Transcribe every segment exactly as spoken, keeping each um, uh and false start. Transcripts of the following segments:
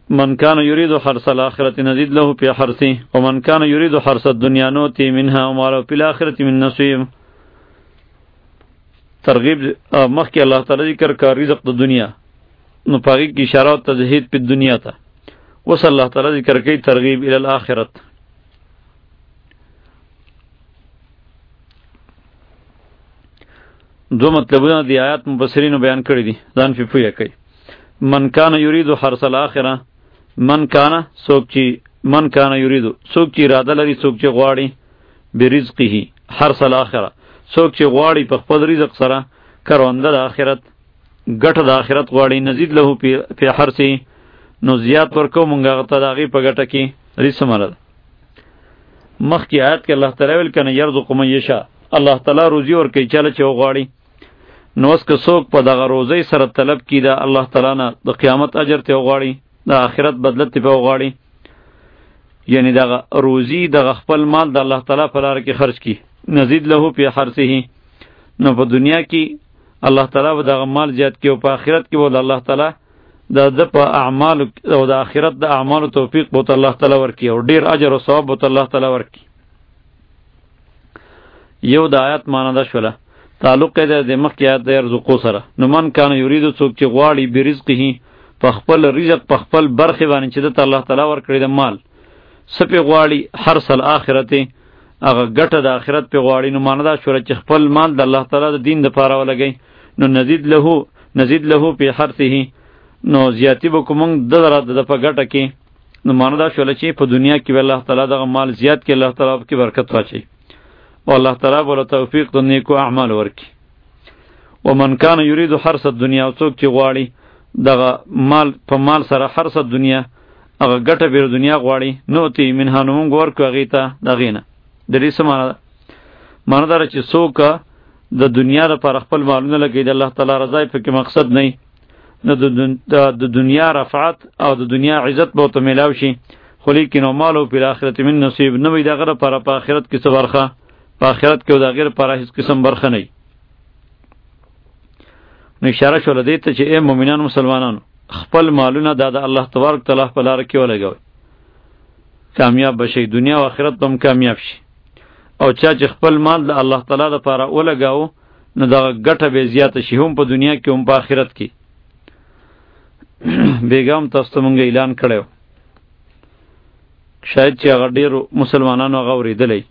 من كان يريد حرث الآخرة نزيد له في حرثه ومن كان يريد حرث الدنيا نؤتي منها وما له في الآخرة من نصيب. ترغیب مخکې الله تعالی ذکر کا رزق د دنیا نو پاگی کی اشاره تزهید پی دنیا تا وصل اللہ تعالی ذکر کی ترغیب الی الاخرت. دو مطلبونه دی آیات مفسرین بیان کړی دي ځان فی پوی کوي. من کان یرید حرث الاخره من کان سوک چی من کان یرید سوک چی اراده لري سوک چی غواړي برزقه حرث الاخره سوک چی غواړي په خپل رزق سره کرونده د آخرت ګټه د آخرت غواړي نزيد له په حرثه نو زیات ورکو مونږه ته داغي په ګټه کې رسمره مخکې آیات کې الله تعالی ویل کنه یرزق من یشاء الله تعالی روزي ورکوي چاله چې غواړي. نو اس که څوک په دغه روزي سره طلب کی دا الله تعالی نه د قیامت اجر ته غواړي د آخرت بدلت ته غواړي یعنی دغه روزي دغه خپل مال د الله تعالی په لار کې خرج کی نزيد له په حرثه نو په دنیا کې الله تعالی و دغه مال زیات کی او په آخرت کې ول الله تعالی د د په اعمال او د آخرت د اعمال توفیق بوت الله تعالی ورکی او ډیر اجر او ثواب بوت الله تعالی ورکی. یو د آیات معنی دا شوله تعلق ده د مخکې آیات د رزقو سره. نو من کان یرید څوک چې غواړي برزقه په خپل رزق په خپل برخه باندې چې د الله تعالی ورکړي د مال سپه غواړي حرث الاخرته هغه ګټه د آخرت په غواړي نو معنی دا شوله چې خپل مال د الله تعالی د دین د پاره ولګي نو نزيد له نزيد له په حرثه نو زیاتی به کوم د درات د په ګټه کې نو معنی دا شوله چې په دنیا کې الله تعالی دغه مال زیات کې الله تعالی په برکت واچي او الله تعالی بوله توفیق د نیکو اعمال ورکی. ومن کان یرید حرث الدنیا څوک چې غواړي دغه مال په مال سره حرث الدنیا هغه ګټه بیر دنیا غواړي نو تی منها نو موږ ورکو هغې ته دغې نه د دې څه معنی ده معنی دا چې څوک د دنیا لپاره خپل مالونه لګوي د الله تعالی رضا یې پکې مقصد نه نو د دنیا رفعت او د دنیا عزت به ورته میلاو شي خو لیکن او مال او په آخرت من نصیب نه وي د هغه لپاره په آخرت کې څه برخه په آخرت کې د هغې لپاره هېڅ قسم برخه نه وي. نو اشاره شوله دې ته چې ای مؤمنانو مسلمانانو خپل مالونه دا د الله تبارک تعالی په لاره کې ولګوئ کامیاب بشئ دنیا او آخرت به هم کامیاب شي. او چا چې خپل مال د الله تعالی لپاره ولګاو نو دغه ګټه به زیاته شي هم په دنیا کې هم په آخرت کې. بیګام تاسو ته مونږ اعلان کړی شاید چې هغه ډېرو مسلمانانو هغه اورېدلی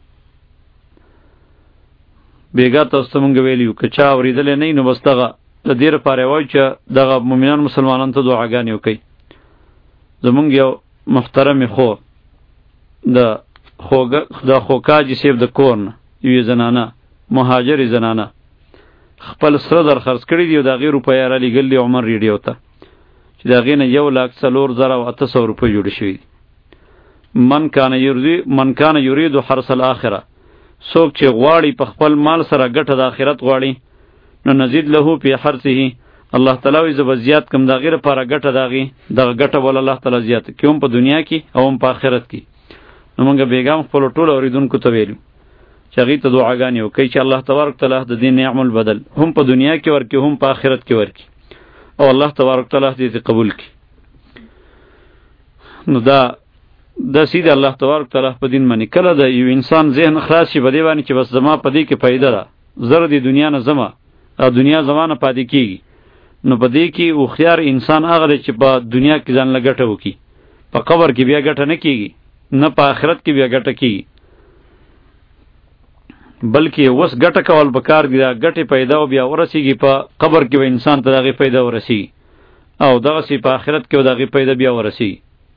بیګا تاسو ته مونږ ویلي یو که چا اورېدلی نه وي نو بس دغه د دې لپاره یې وایو چې دغه مؤمنان مسلمانانو ته دعاګانې وکوي. زمونږ یو محترمې خور د خوګه د خوکاجي صاحب د کور نه یوې زنانه مهاجرې زنانه خپل سره در خرڅ کړي دي او د هغې روپۍ رالیږلي عمر ریډیو ته چې د هغې نه یو لاک څلور زره او اته سوه روپۍ جوړې شوي دي. من کان یرید من کان یرید حرث الاخره څوک چې غواړي په خپل مال سره ګټه د آخرت غواړي نو نزيد له په حرثه الله تعالی وایي زه به زیات کم د هغې لپاره ګټه د هغې دغه ګټه به الله تعالی زیات کړي هم په دنیا کې او هم په آخرت کې. نو موږ بیګام خپلو ټولو اورېدونکو ته ویلو چې هغې ته دعاګانې وکړئ چې الله تبارک تعالی د دې نعم البدل هم په دنیا کې ورکړي هم په آخرت کې ورکړي او الله تبارک تعالی دې ته قبول کړي. نو دا د سید الله تبارک تعالی په دین باندې کله د یو انسان ذهن خلاص شي په دې باندې چې بس زما په دې کې فایده ده زر دې دنیا نه زما او دنیا زمانه پاتې کیږي نو په دې کې هوښیار انسان هغه دی چې په دنیا کې ځان له ګټه وکړي په قبر کې بیا ګټه نه کیږي نه په آخرت کې بیا ګټه کیږي بلکې وس ګټه کول پکار دی دا ګټه پیدا او بیا ورسیږي په قبر کې به انسان ته دغه پیدا ورسیږي او دغه سی په آخرت کې دغه پیدا بیا ورسیږي.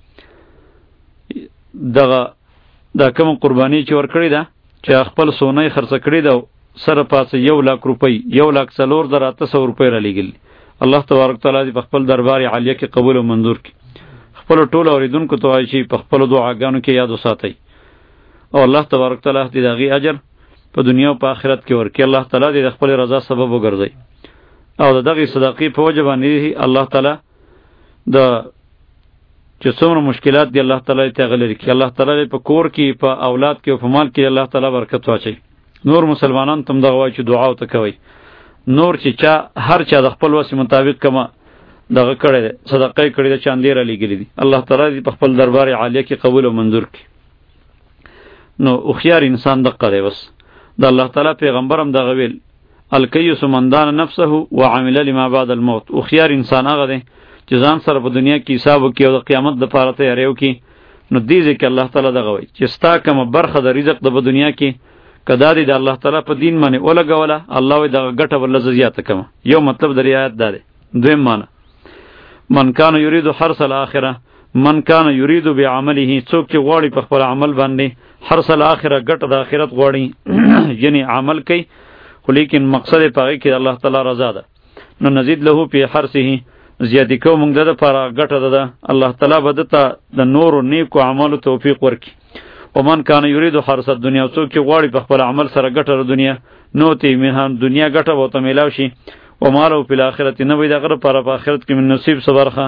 دغه دا کوم قربانی چې ورکړی ده چې خپل سونه خرڅ کړی ده سره پاسه یو لاک روپۍ یو لاک څلور زره اته سوه روپۍ را لیږلي الله تبارک تعالی دې په خپل دربار عالیه کې قبول او منظور کړي. خپل ټول اوریدونکو ته وایي چې په خپل دعاګانو کې یاد وساتئ او الله تبارک تعالی دې دغه اجر په دنیا او په آخرت کې ورکړي. الله تعالی دې خپل رضا سبب وګرځي او دغه صدقې په وجه باندې الله تعالی د چې څومره مشکلات دی الله تعالی ته غلري کې الله تعالی په کور کې په اولاد کې او په مال کې الله تعالی برکت واچي. نور مسلمانان تم دغه وایي چې دعا او ته کوي نور چې چا هر چا د خپل وس مطابق کما دغه کړی دی، صدقه یې کړې ده، چاندې را لېږلي دي. الله تعالی دې په خپل دربار عالیه کې قبول او منظور کړي. نو هوښیار انسان دقه دی. بس د الله تعالی پیغمبر هم دغه ویل، الکیس من دان نفسه وعمل لما بعد الموت. هوښیار انسان هغه دی چې ځان سره په دنیا کې حساب وکړي او د قیامت دپاره تیاری وکړي. نو دې ځای کې الله تعالی دغه وایي چې ستا کومه برخه د رزق د په دنیا کې که دا دی د الله تعالی په دین باندې ولګوله، الله وایي دغه ګټه به لږه زیاته کړمه. یو مطلب د رعایت دا دی. دویم معنی، من کان یرید حرث الاخره، من کان یرید بعمله، څوک چې غواړي په خپل عمل باندې حرث الاخره ګټه د آخرت غواړي یعنی عمل کوي خو لیکن مقصد یې په هغې کې د الله تعالی رضا ده، نو نزید له فی حرثه، زیاتې کوو موږ د ده لپاره ګټه ده ده، الله تعالی به ده ته د نورو نیکو اعمالو توفیق ورکړي. ومن کان یرید حرث الدنیا، څوک چې غواړي په خپل عمل سره ګټه د دنیا، نوتی منها، دنیا ګټه به ورته میلاو شي، وما له فی الاخرة، نه وي د هغه لپاره په آخرت کې من نصیب څه برخه.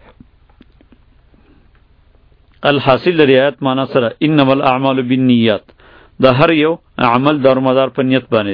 الحاصل د رعایت معنا سره انما الاعمال بالنیات، د هر یو عمل دارومدار په نیت باندې.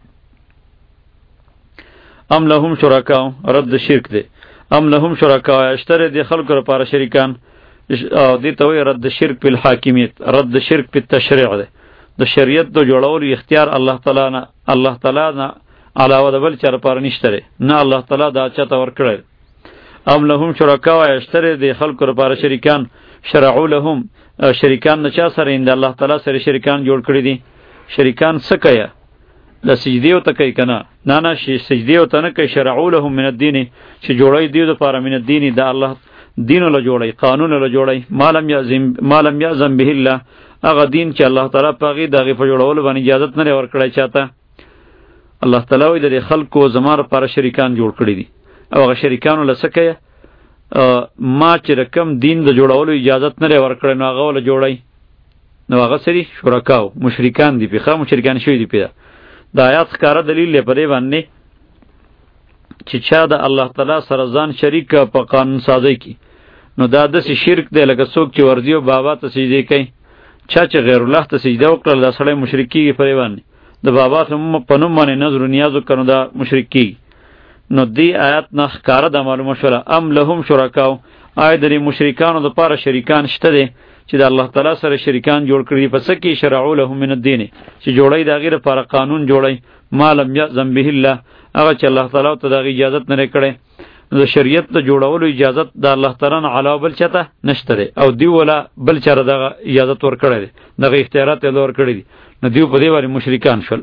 ام لهم شرکاء، رد شرک دی. ام لهم شرکاء، اشتره دی خلکو لپاره شریکان، دې ته وایي رد شرک په الحاکمیت، رد شرک په تشریع دی. د شریعت د جوړولو اختیار الله تعالی نه، الله تعالی نه علاوه د بل چا لپاره نشته دی، نه الله تعالی دا چاته ورکړی. ام لهم شرکاء، اشتره دی خلکو لپاره شریکان، شرعوا لهم، شریکان نه چا سره د الله تعالی سره شریکان جوړ کړی دي. شریکان څه کوي؟ د سجدې ورته کوي که نه؟ نه نه، سجدې ورته نه کوي. شرعوا لهم من الدین، چې جوړوي دوی دپاره من الدین، د الله دینو له جوړوي، قانونو له جوړوي. ما لم یعزم ما لم یعزم به الله، هغه دین چې الله تعالی په هغې د هغې په جوړولو باندې اجازت نه دی ورکړی چاته. الله تعالی وایي د خلکو زما لپاره شریکان جوړ کړي دي، او هغه شریکانو له څه کوي؟ ما چې رقم دین د جوړولو اجازت نه دی ورکړی، نو هغه وله جوړی، نو هغه څه دي؟ شرکاو، مشرکان دي، پې ښه مشرکان شوي دي. پې د آیات ښکاره دلیل دی په دې باندې چې چا د الله تعالی سره ځان شریک په قانون سازۍ کې، نو دا داسې شرک دی لکه څوک چې ورځي او بابا ته سجدې کوي. چا چې غیر الله ته سجده وکړل، دا سړی مشرک کېږي په دې باندې. د بابا په نوم باندې نظر و نیاز وکړو، دا مشرک کېږي. نو دې آیات نه ښکاره ده معلومه شوله. ام لهم شرکاو، آیا د دې مشرکانو دپاره شریکان شته دی چې د الله تعالی سره شریکان جوړ کړي دي؟ په څه کې؟ شرعوا لهم من الدین، چې جوړی د هغې لپاره قانون جوړی. ما لم یأذن به الله، هغه چې الله تعالی ته د هغې اجازت نه دی کړی. د شریعت د جوړولو اجازت د الله تعالی نه علاوه بل چاته نشته دی، او دیو ولا بل چاره دغه اجازت ورکړی دی، دغه اختیارات یې ورکړي دي. نو دیو په دې باندې مشرکان شول.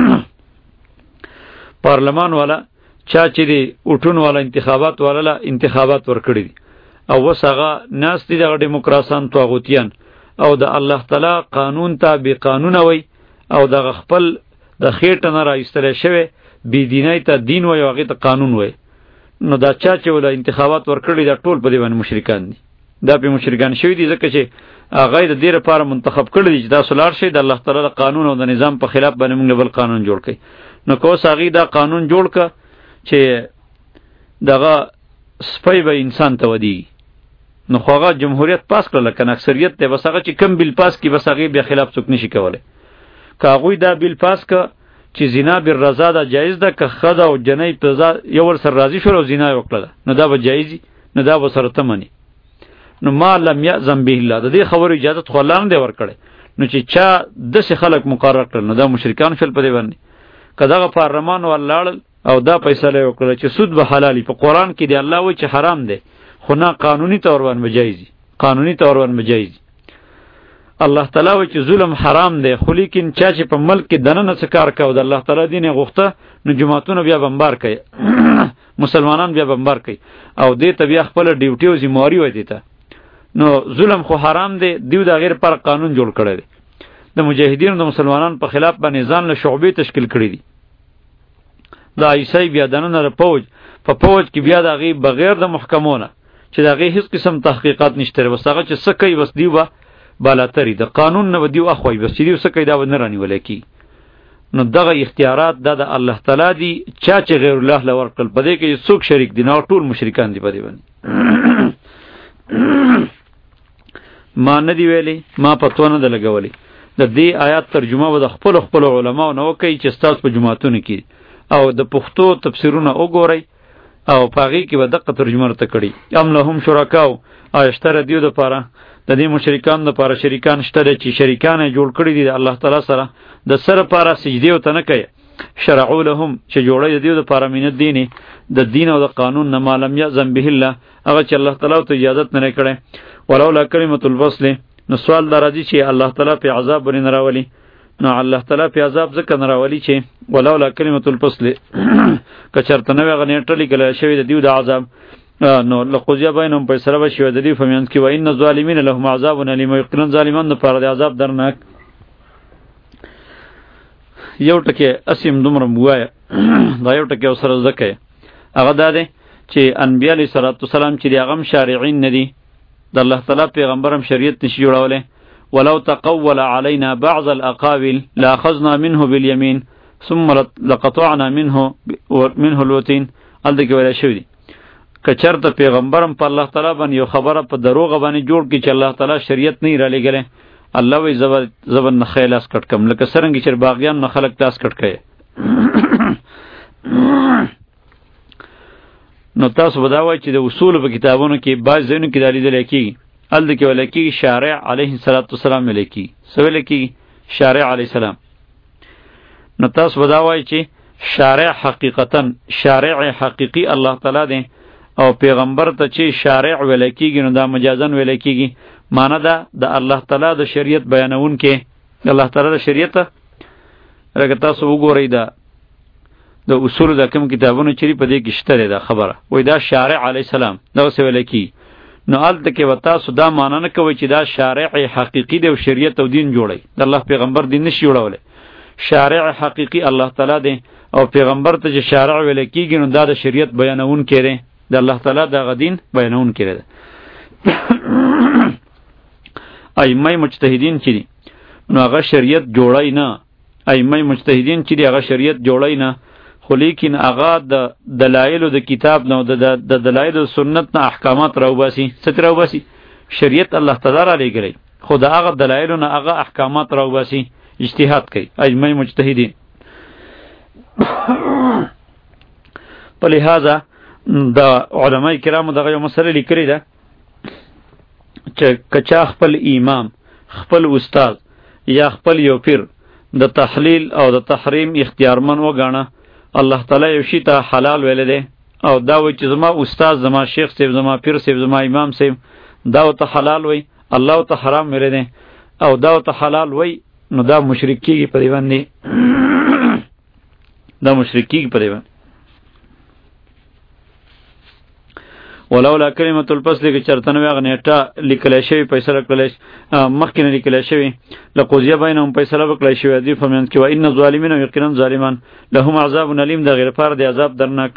پارلمان والا چا چې دی اوټون والا انتخابات والا له انتخابات ورکړي دي، او اوس هغه ناست دي دغه ډیموکراسان طاغوتیان، او د الله تعالی قانون ته بې قانونه وی، او دغه خپل د خېټه نه راایستلی شوی بې دینۍ ته دین وی او هغې ته قانون وی. نو دا چا چې ولا انتخابات ورکړي دا ټول په دې باندې مشرکان دي. دا په مشرکان شوي دي ځکه چې هغه د دې لپاره منتخب کړي دي چې دا سولار شي د الله تعالی د قانون او د نظام په خلاف باندې موږ بل قانون جوړ کړي. نو که اوس هغې دا قانون جوړ کړه چې دغه سپی به انسان ته ودیږي، نو خو هغه جمهوریت پاس کړله که نه اکثریت دی، بس هغه چې کم بیل پاس کړي بس هغې بیا خلاف څوک نشي کولی. که هغوی دا بیل پاس کړه چې زنا بالرضا ده جایز ده، که ښځه او جنۍ په یو ور سره راضي شول او زنا یې وکړله، نو دا به جایز وي، نو دا به سره ته مني. نو ما لم یأذن به الله، د دې خبرو اجازت خو الله نه دی ورکړی. نو چې چا داسې خلک مقرر کړل، نو دا مشرکان شول په دې باندې. که دغه پارلمان ولاړل او دا فیصله یې وکړله چې سود به حلالي، په قرآن کې دی الله وایي چې حرام دی، خو نه قانوني طور باندې به جایز وي، قانوني طور باندې به جایز وي. الله تعالی وایي چې ظلم حرام دی، خو لیکن چا چې په ملک کې دننه څه کار کوي د الله تعالی دین یې غوښته، نو جماعتونه بیا بمبار کوي مسلمانان بیا بمبار کوي، او دې ته بیا خپله ډیوټي او ذمهواري وایي دې ته. نو ظلم خو حرام دی، دیو د هغې لپاره قانون جوړ کړی دی. د مجاهدینو د مسلمانانو په خلاف باندې ځان له شعبې تشکیل کړي دي. د عیسی بیا دننه د پوج په پوج کې بیا د هغې بغیر د محکمونه چې د هغې هېڅ قسم تحقیقات نشته دی، بس هغه چې څه کوي بس دیو به بالاتری د قانون نه به دیو اخوایي، بس چې دیو څه کوي دا به نه رانیولی کېږي. نو دغه اختیارات دا د الله تعالی دي، چا چې غیر الله له ورکړل په دې کې څوک شریک دي؟ نه، ټول مشرکان دي په دې باندې. ما نه دی ویلی، ما پتو نه ده لګولی. د دې آیات ترجمه به د خپلو خپلو علماو نه وکړئ چې ستاسو په جوماتونو کې، او د پښتو تفسیرونه وګورئ او پاغي کې به دقه ترجمه ته کړي. ام لهم شرکاو اشتر دیو د پاره د دې مشرکان د پاره شریکان شته چې شریکان جوړ کړي دي الله تعالی سره د سره پاره سجدي او تنه کوي. شرعوا لهم چې جوړي دیو د پاره مين دیني د دین او د قانون نه معلوم یا ذنب به الله هغه چې الله تعالی ته اجازه نه کړي. ولولا کلمۃ الفصل نو سوال درځي چې الله تعالی په عذاب ورین راولي. نو الله تعالی په عذاب ځکه نه راولي چې ولولا کلمۃ الفصل کچرته نو غنیټه لیکل شوی د دیو د عذاب نو لقضیا بینهم په سره بشو د دې فهمند کې وای ان ظالمین لهم عذاب الیم یقینا ظالمان د پر د عذاب درناک. یو ټکی اسیم دومره موای دا یو ټکی سره زکه هغه دا دی چې انبیاء علیه الصلاۃ والسلام چې هغه شارعین ندي د الله تعالی پیغمبرم شریعت نشي جوړولې. ولو تقول علينا بعض الاقاويل لاخذنا منه باليمين ثم لقطعنا منه منه الوتين الدګ ولا شو دي کچرته پیغمبرم په الله تعالی باندې یو خبره په دروغ باندې جوړ کی چې الله تعالی شریعت نه را لګله الله وی زبر زبر نه خیلاس کټ کم لکه سرنګ چې باغیان نه خلق تاس کټ کړي. نو تاسو بداوی چې د اصول په کتابونو کې بعض ځینو کې دالی دل کی ال د کې ولکی شارع علیه الصلاۃ والسلام ملکی سویل کی شارع علیه السلام. نو تاسو بداوی چې شارع حقیقتا شارع حقیقی الله تعالی دی او پیغمبر ته چې شارع ولکیږي نو دا مجازن ولکیږي معنی دا د الله تعالی د شریعت بیانون کې الله تعالی د شریعت راګه تاسو وګورئ دا د اصول د کوم کتابونو چې په دې کې شته دا خبره وای دا شارع علی السلام دا څه ولکی نو الته کې وتا سودا معنی نه کوي چې دا شارع حقیقی دی او شریعت او دین جوړي د الله پیغمبر دین نشي جوړولې. شارع حقیقی الله تعالی دی او پیغمبر ته چې شارع ولکیږي نو دا د شریعت بیانون کړي د الله تعالی د غدین بیانون کړي. ائمه مجتهدین چې دي نو هغه شریعت جوړای نه ائمه مجتهدین چې دي هغه شریعت جوړای نه خو لیکن هغه د دلایل د کتاب نو د دلایل سنت نه احکامات راوباسي ستر راوباسي شریعت الله تعالی را لګړي خو دا هغه دلایل نه هغه احکامات راوباسي اجتهاد کوي ائمه مجتهدین. په لحاظه د علماء کرامو دغه یو مسله لیکلې ده چې کچا خپل امام خپل استاد یا خپل یو پیر د تحلیل او د تحریم اختیارمن وګاڼه الله تعالی یو شی ته حلال ویل دی او دا و چې زما استاد زما شیخ صاحب زما پیر صاحب زما امام صاحب دا ته حلال وی الله ته حرام ویل دی او دا ته حلال وی نو دا مشرکی په دی باندې دا مشرکی په دی باندې. ولولا کلمۃ الفصل کې چرته نو غنیټه لیکل شوی فیصله کړل مخکې نه لیکل شوی لقضیه بینهم فیصله وکړل شوی دی فمن کې و ان ظالمین یقینا ظالمان لهم عذاب الیم د غیر فار دی عذاب درناک.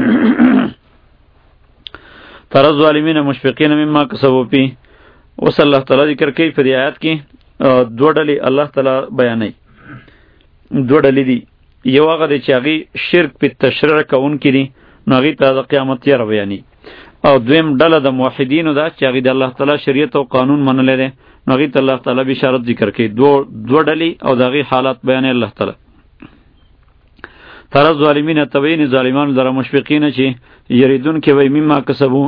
تر ظالمین مشفقین مما کسبوا فی وصلی الله تعالی ذکر کوي په آیات کې دوه ډلې الله تعالی بیانوي دوه ډلې دي یو هغه د چاغي شرک په تشریع کون کړي نو هغه ته د قیامت یې بیانوي او دویم ډله د موحدینو دا چې هغه د الله تعالی شریعت او قانون منل دي نو هغه ته الله تعالی بشارت ذکر کوي دوه دوه ډلې او دغه حالات بیان الله تعالی. تر ظالمین تبین ظالمان در مشفقین چې یریدون کې وای مما کسبو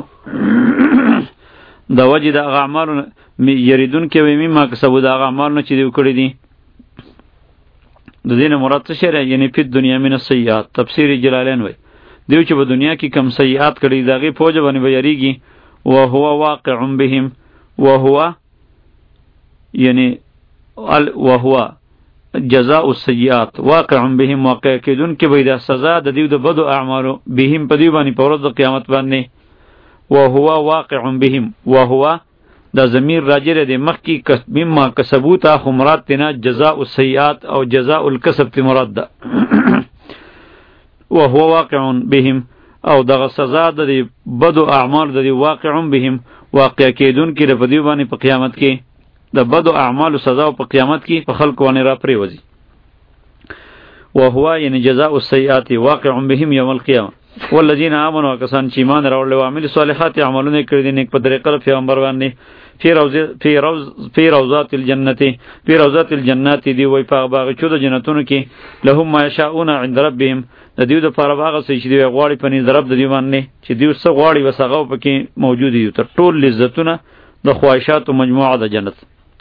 د وجه د اعمال یریدون کې وای مما کسبو د اعمال نه چې دی وکړي دي د دین مراد څه شری یعنی په دنیا من السیئات تفسیر جلالین وای دیو چې په دنیا کې کم سیئات کړي دغه فوج باندې بیریږي او هو واقع بهم وهو یعنی ال وهو جزاء السیئات واقع بهم واقع کیدون کې به د سزا د دیو د بدو اعمالو بهم په دی باندې په ورځ د قیامت باندې وهو واقع بهم وهو دا ضمیر راجع دی مخکی کسب مما کسبوتا خمرات تنا جزاء السیئات او جزاء الکسب تی مراد ده وهو واقع بهم او دغه سزا د بدو اعمال د واقع بهم واقع کیدون کې د پدی باندې په قیامت کې د بدو اعمال سزا په قیامت کې په خلق باندې را پریوزي وهو یعنی جزاء السیئات واقع بهم یوم القیامه والذین آمنوا کسان چې ایمان راوړل او عمل صالحات عملونه کړی دي نیک په طریقه پیغمبر باندې فی روض فی روض فی روضات الجنه فی روضات الجنات دی وای په باغچو د جنتونو کې لهم ما یشاؤون عند ربهم د دیو د پاره باغ چې دی غواړي په نظر رب د دی باندې چې دیو څه غواړي وسغه پکې موجود دي تر ټول لذتونه د خواهشات او مجموعه د جنت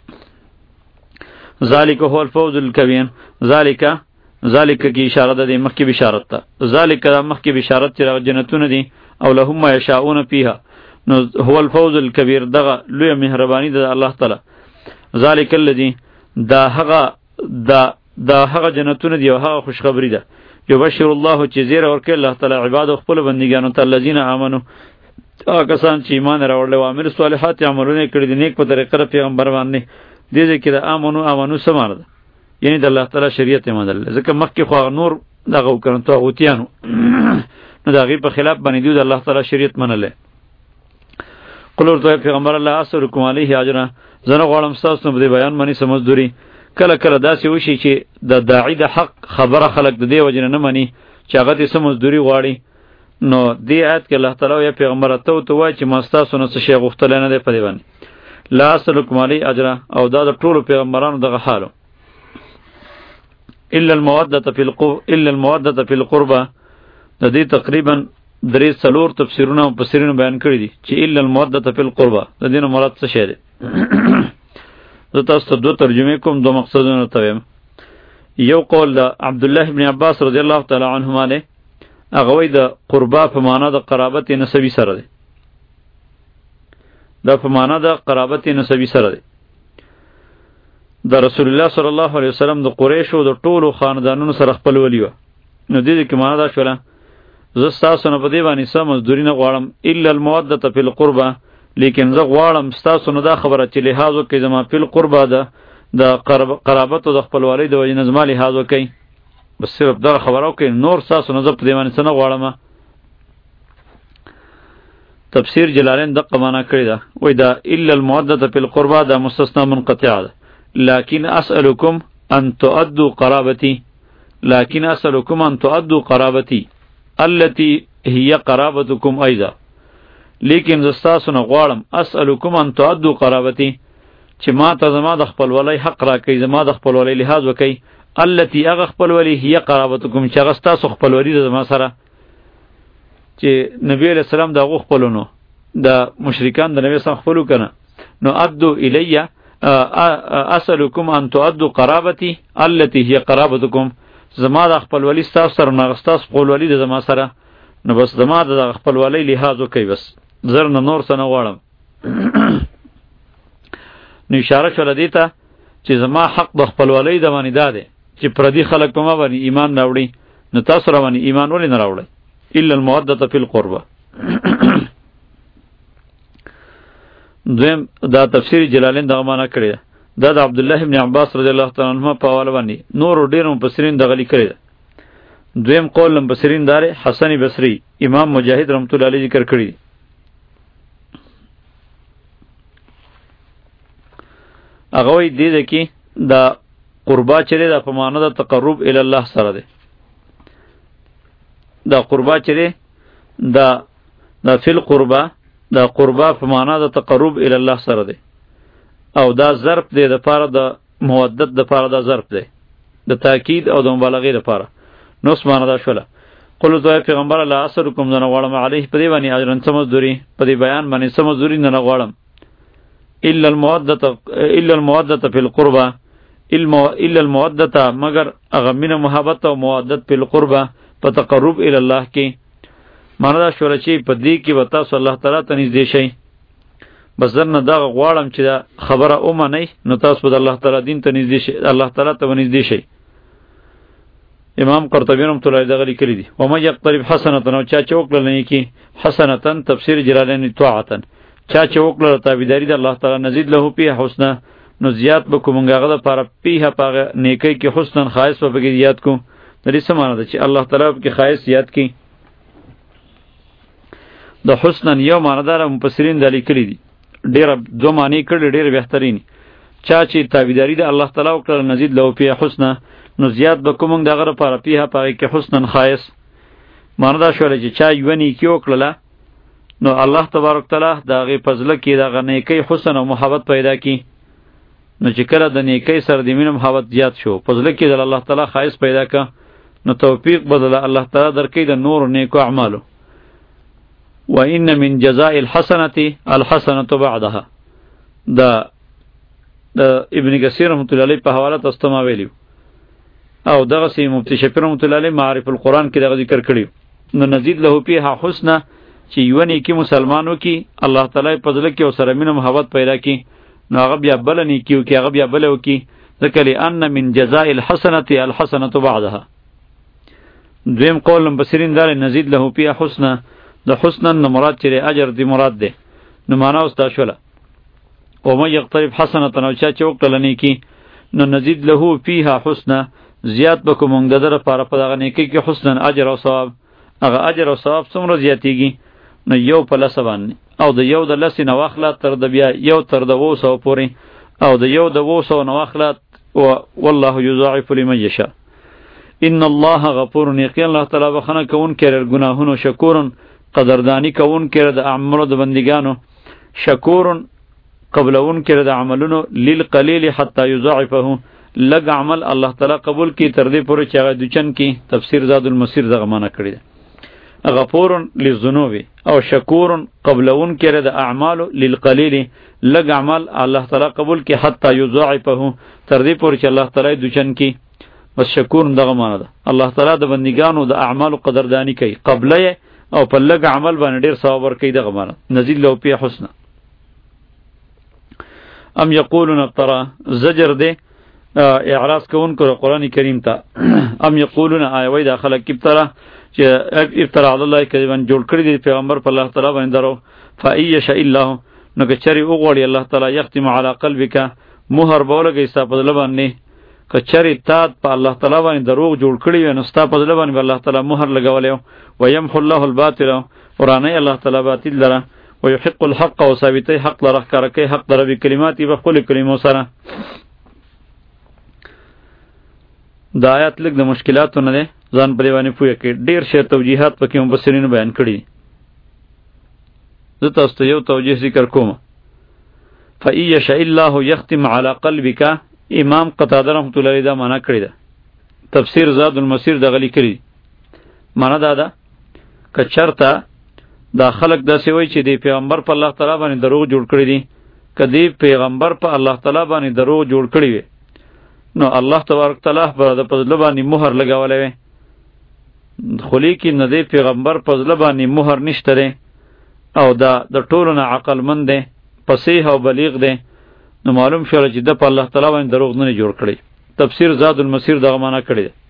ذالک هو الفوز الکبیر ذالک ذالک کی اشاره ده مخکی بشارت ته ذالک مخکی بشارت چې جنتونه دي او لهم ما یشاؤون فیها نو هو الفوز الکبیر دغه لوی مهربانی ده الله تعالی ذالک الذی دا هغه دا دا هغه جنتونه دی او هغه خوشخبری ده یبشر الله چې زیره ورکړي الله تعالی عباد خپل بندګانو ته الذین آمنو هغه کسان چې ایمان راوړل او عمل صالحات عملونه کړی دي نیک په طریقه پیغمبر باندې دې ځکه د امنو امنو سمانه ده یعنی د الله تعالی شریعت منل ځکه مخکې خو نور دغه وکړن ته اوتیانو نو دغه په خلاف باندې دی د الله تعالی شریعت منل قل ورته پیغمبر الله اسرکم علیه اجر زنه غواړم تاسو په بیان باندې سمجھدوري کله کله داسې وشي چې د داعی د حق خبره خلق د دې وجنه نه مني چې هغه دې سمجھدوري غواړي نو دې آیت کې الله تعالی یا پیغمبر ته تو وای چې مستاسو نه څه شی غوښتل نه دی په دی باندې لا اسرکم علیه اجر او دا د ټولو پیغمبرانو دغه حالو الا الموده فی القرب الا الموده فی القربه د دې تقریبا درې څلور تفسیرونه او مفسرینو بیان کړی دي چې الا الموده فی القربه د دې مراد څه شی دی زه تاسو ته دوه ترجمه کوم دوه مقصدونه تویم یو قول د عبد الله ابن عباس رضی الله تعالی عنهما له هغه وی د قربا په معنا د قرابت نسبی سره دی دا په معنا د قرابت نسبی سره دی د رسول الله صلی الله علیه وسلم د قریشو د ټولو خاندانونو سره خپل ولی و نو دې کې معنا دا شوله زه تاسو نه په دې باندې سم مزدوري نه غواړم الا الموده فی القربه لیکن زه غواړم تاسو نه دا خبره چې لحاظ وکړئ زما فی القربه ده د قرابت او د خپلوالۍ د وجې نه زما لحاظ وکړئ بس صرف دا خبره وکړئ نور تاسو نه زه په دې باندې څه نه غواړم تفسیر جلالین دقه معنا کړې ده وایي دا الا الموده فی القربه دا مستثنا منقطع ده لكن اسألكم ان تؤدوا قرابتي لكن اسألكم ان تؤدوا قرابتي التي هي قرابتكم ايضا لیکن زستاسو نه غواړم اسألكم ان تؤدوا قرابتي چې ما ته زما د خپلوالۍ حق راکړئ زما د خپلوالۍ لحاظ وکړئ التي هغه خپلوالي هي قرابتكم چې هغه ستاسو خپلوالي ده زما سره چې نبی علیہ السلام د هغو خپلونو د مشرکان د نبی سره خپلو کنه نو ادو الیه اسألكم ان تؤدوا قرابتي التي هي قرابتكم زما د خپلوالي ستاسو سره نه ستاسو خپلوالي د زما سره نو بس زما د خپلوالي لحاظ وکړئ بس زر نه نور څه نه غواړم نو اشاره شوله دې ته چې زما حق د خپلوالۍ د باندې دا دی چې پردي خلک په ما باندې ایمان راوړي نو تاسو را باندې ایمان ولې نه راوړئ الا الموده فی القربه دویم دا تفسیر جلالین دغه معنا کړی ده دا د عبد الله ابن عباس رضی الله تعالی عنهما په حواله باندې نور ډیر مفسرین دغه لیکلي ده دویم قول مفسرین دار حسن بصری امام مجاهد رحمت الله علیه ذکر کړی هغه وی دی ده کې دا قربا چره دا په معنا د تقرب الی الله سره ده دا قربا چره دا دا فل قربا دا قربا په معنا د تقرب الی الله سره ده او دا ظرف دی د پاره د مودت د پاره دا ظرف دی د تاکید او د مبالغه لپاره نو سمانه دا شوله قل تو پیغمبر الله اسرکم نه غواړم علیه په دی باندې اجرن سمزدوری په دی بیان باندې سمزدوری نه غواړم الا الموده الا الموده فی القربه الا الموده مگر هغه مینه محبت او مودت په القربه په تقرب الی الله کې معنی دا شوله چې په دې کې وتا صلی الله تعالی ته نږدې شي بس درنه دا غواړم چې دا خبره او منئ نو تاسو په الله تعالی دین ته نږدې شئ الله تعالی ته نږدې شئ امام قرطبی رحمۃ اللہ دغه لیکلی دي و ما یقترب حسنه نو چا چوکل نه کی حسنه تفسیر جلالین طاعتا چا چوکل تابعداری د الله تعالی نزيد له په حسنه نو زیات به کومګه غره پر پیه پاغه نیکی کې حسنن خاص په بګی یاد کو د دې سمانه ده چې الله تعالی کې خاص یاد کی د حسنن یو معنی دار مفسرین د لیکلی دي ډیر دو معنی کړي ډیر بهترین چا چې تابعداری د الله تعالی وکړه نزيد له په حسنه نو زیات به کومنګ دغه لپاره پیه پاره کې حسنن خاص معنی دا شوله چې چا یو نیکی وکړله نو الله تبارک تعالی د هغې په زړه کې د هغه نیکۍ حسن او محبت پیدا کی. نو چې کله د نیکۍ سره د مینه محبت زیات شو په زړه کې د الله تعالی خواهش پیدا که نو توفیق بدله الله تعالی درکې د نور نیکو اعمالو. و ان من جزاء الحسنه الحسنه بعدها دا د ابن کثیر رحمۃ اللہ علیہ په حواله تاسو ما ویلیو او دغه سی مفتی شفیع رحمۃ اللہ علیہ معارف القرآن کې دغه ذکر کړی. نو نزيد له فيها حسنه چې یو نیکی مسلمانو کې الله تعالی په ځل کې او سره مینه محبت پیدا کی نو هغه بیا بل نیکیو کې هغه بیا بل وکي ذکر لئن من جزاء الحسنه الحسنه بعدها. دویم قول مفسرین دار نزيد له فيها حسنه د حسنا نو مراد چې اجر دی مراد ده. نو معنا اوس دا شوله او مې یقترب حسنه او چا چې وکړه نیکی نو نزيد له فيها حسنه زیات بکو مونږ د در لپاره په دغه نیکی کې حسنا اجر او ثواب. هغه اجر او ثواب څومره زیاتیږي نو یو په لس باندې او د یو د لس نه واخله تر د بیا یو تر د وو سو پورې او د یو د وو سو نه واخله والله یضاعف لمن یشاء. ان الله غفور یقین الله تعالی بخنه کون کړه ګناهونو شکورن قدردانی کون کړه د اعمالو د بندگانو شکورن قبلون کړه د عملونو للقلیل حتی یضاعفه لگ عمل الله تعالی قبول کی تر دې پورې چې هغه دچن کی. تفسیر زاد المسیر دغه معنا کړی ده غفور للذنوب او شکور قبلون کړه د اعمال للقلیل لگ عمل الله تعالی قبول کی حتی یضاعفه تر دې پورې چې الله تعالی دچن کی. بس شکور دغه معنا ده الله تعالی د بندګانو د اعمال قدردانی کوي قبله او په لگ عمل باندې ډیر ثواب ورکوي دغه معنا نزيد له په حسنه. ام یقولون افترا زجر ده اعراض کون کو قرآن کریم تا ام یقولون آیوی دا خلق ابترا چې ابترا علی الله کذبا جوړ کړی دی پیغمبر په الله تعالی باندې درو فای یشاء الله نو که چری وګړي الله تعالی یختم علی قلبک مهر بولګی ستا په دل باندې که چری تا په الله تعالی باندې دروغ جوړ کړی نو ستا په دل باندې الله تعالی مهر لګولیو و یمحو الله الباطل قرآن الله تعالی باطل لره و یحق الحق و ثابتی حق لره کارکه حق لره بکلماتی بخل کلمو سره. دا آیات لږ د مشکلاتو نه ده ځان پرې باندې پوهه کې ډېر شی توجیهات پکې مفسرینو بیان کړي. زه تاسو ته یو توجیه ذکر کوم. فای یشاء الله یختم علی قلبک امام قتاده رحمۃ اللہ علیہ دا معنا کړی ده. تفسیر زاد المسیر د غلی کړي معنا دا ده که چرته دا خلق داسې وای چې دی پیغمبر په الله تعالی باندې دروغ جوړ کړی دي که دی پیغمبر په الله تعالی باندې دروغ جوړ کړی وي نو الله تبارک تعالی پر د پزله باندې مهر لګولې وي خو لیکن نه دی پیغمبر پزله باندې مهر نشته دی او دا د ټولو نه عقل مند دی فصیح او بلیغ دی نو معلوم شول چې د په الله تعالی باندې دروغ نه جوړ کړی. تفسیر زاد المسیر دغه معنا کړی دی.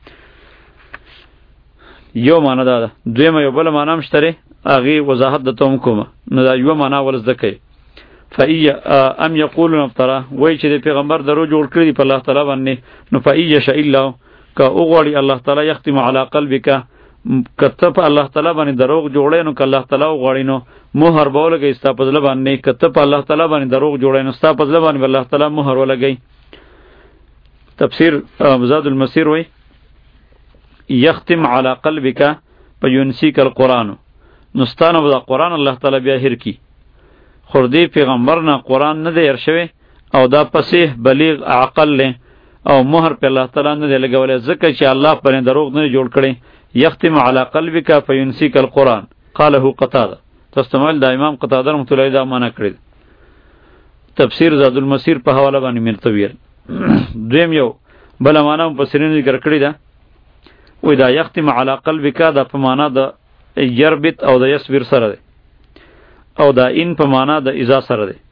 یو معنا دا ده دویمه یو بل معنا هم شته هغه وضاحت د توم کوم نو دا یو معنا ولزده کوي. فای ام یقولون افترا وای چې د پیغمبر درو جوړ کړی دی په الله تعالی باندې نو فای یشاء الله که اوغړی الله تعالی یختم علی قلبک کته په الله تعالی باندې دروغ جوړې نو که الله تعالی وغړی نو مهر بولګی ستا په ځل باندې کته په الله تعالی باندې دروغ جوړې نو ستا په ځل باندې الله تعالی مهر ولګی. تفسیر زاد المسیر وای یختم علی قلبک فینسیک القرآن نو ستانه د قرآن الله تعالی بیا هیر کی خوردی پیغمبر نه قرآن نه دی ارشوي او دا فصیح بلیغ عقل له او مهر په الله تعالی نه دی لګولې ځکه چې الله پر دروغ نه جوړ کړي. یختم علی قلبک فینسیک القرآن قاله قتاده تستعمل د امام قتاده رحمۃ اللہ دا معنا کړی. تفسیر زاد المسیر په حواله باندې مرتویل. دویم یو بل معنا په سرین ذکر کړی دا وې دا یختم علی قلبک دا په معنا د یربط او د یصبر سره دی او دا ان په معنا د اذا سره دی.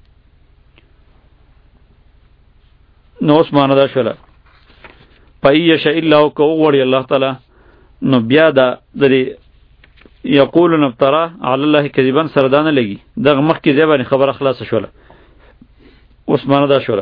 نو اوس معنا دا شوله فای یشاء الله کو وړي الله تعالی نو بیا دا د یقولون افترا علی الله کذبا سردانه لګي دغه مخکې ځای باندې خبره خلاصه شوله. اوس معنا دا شوله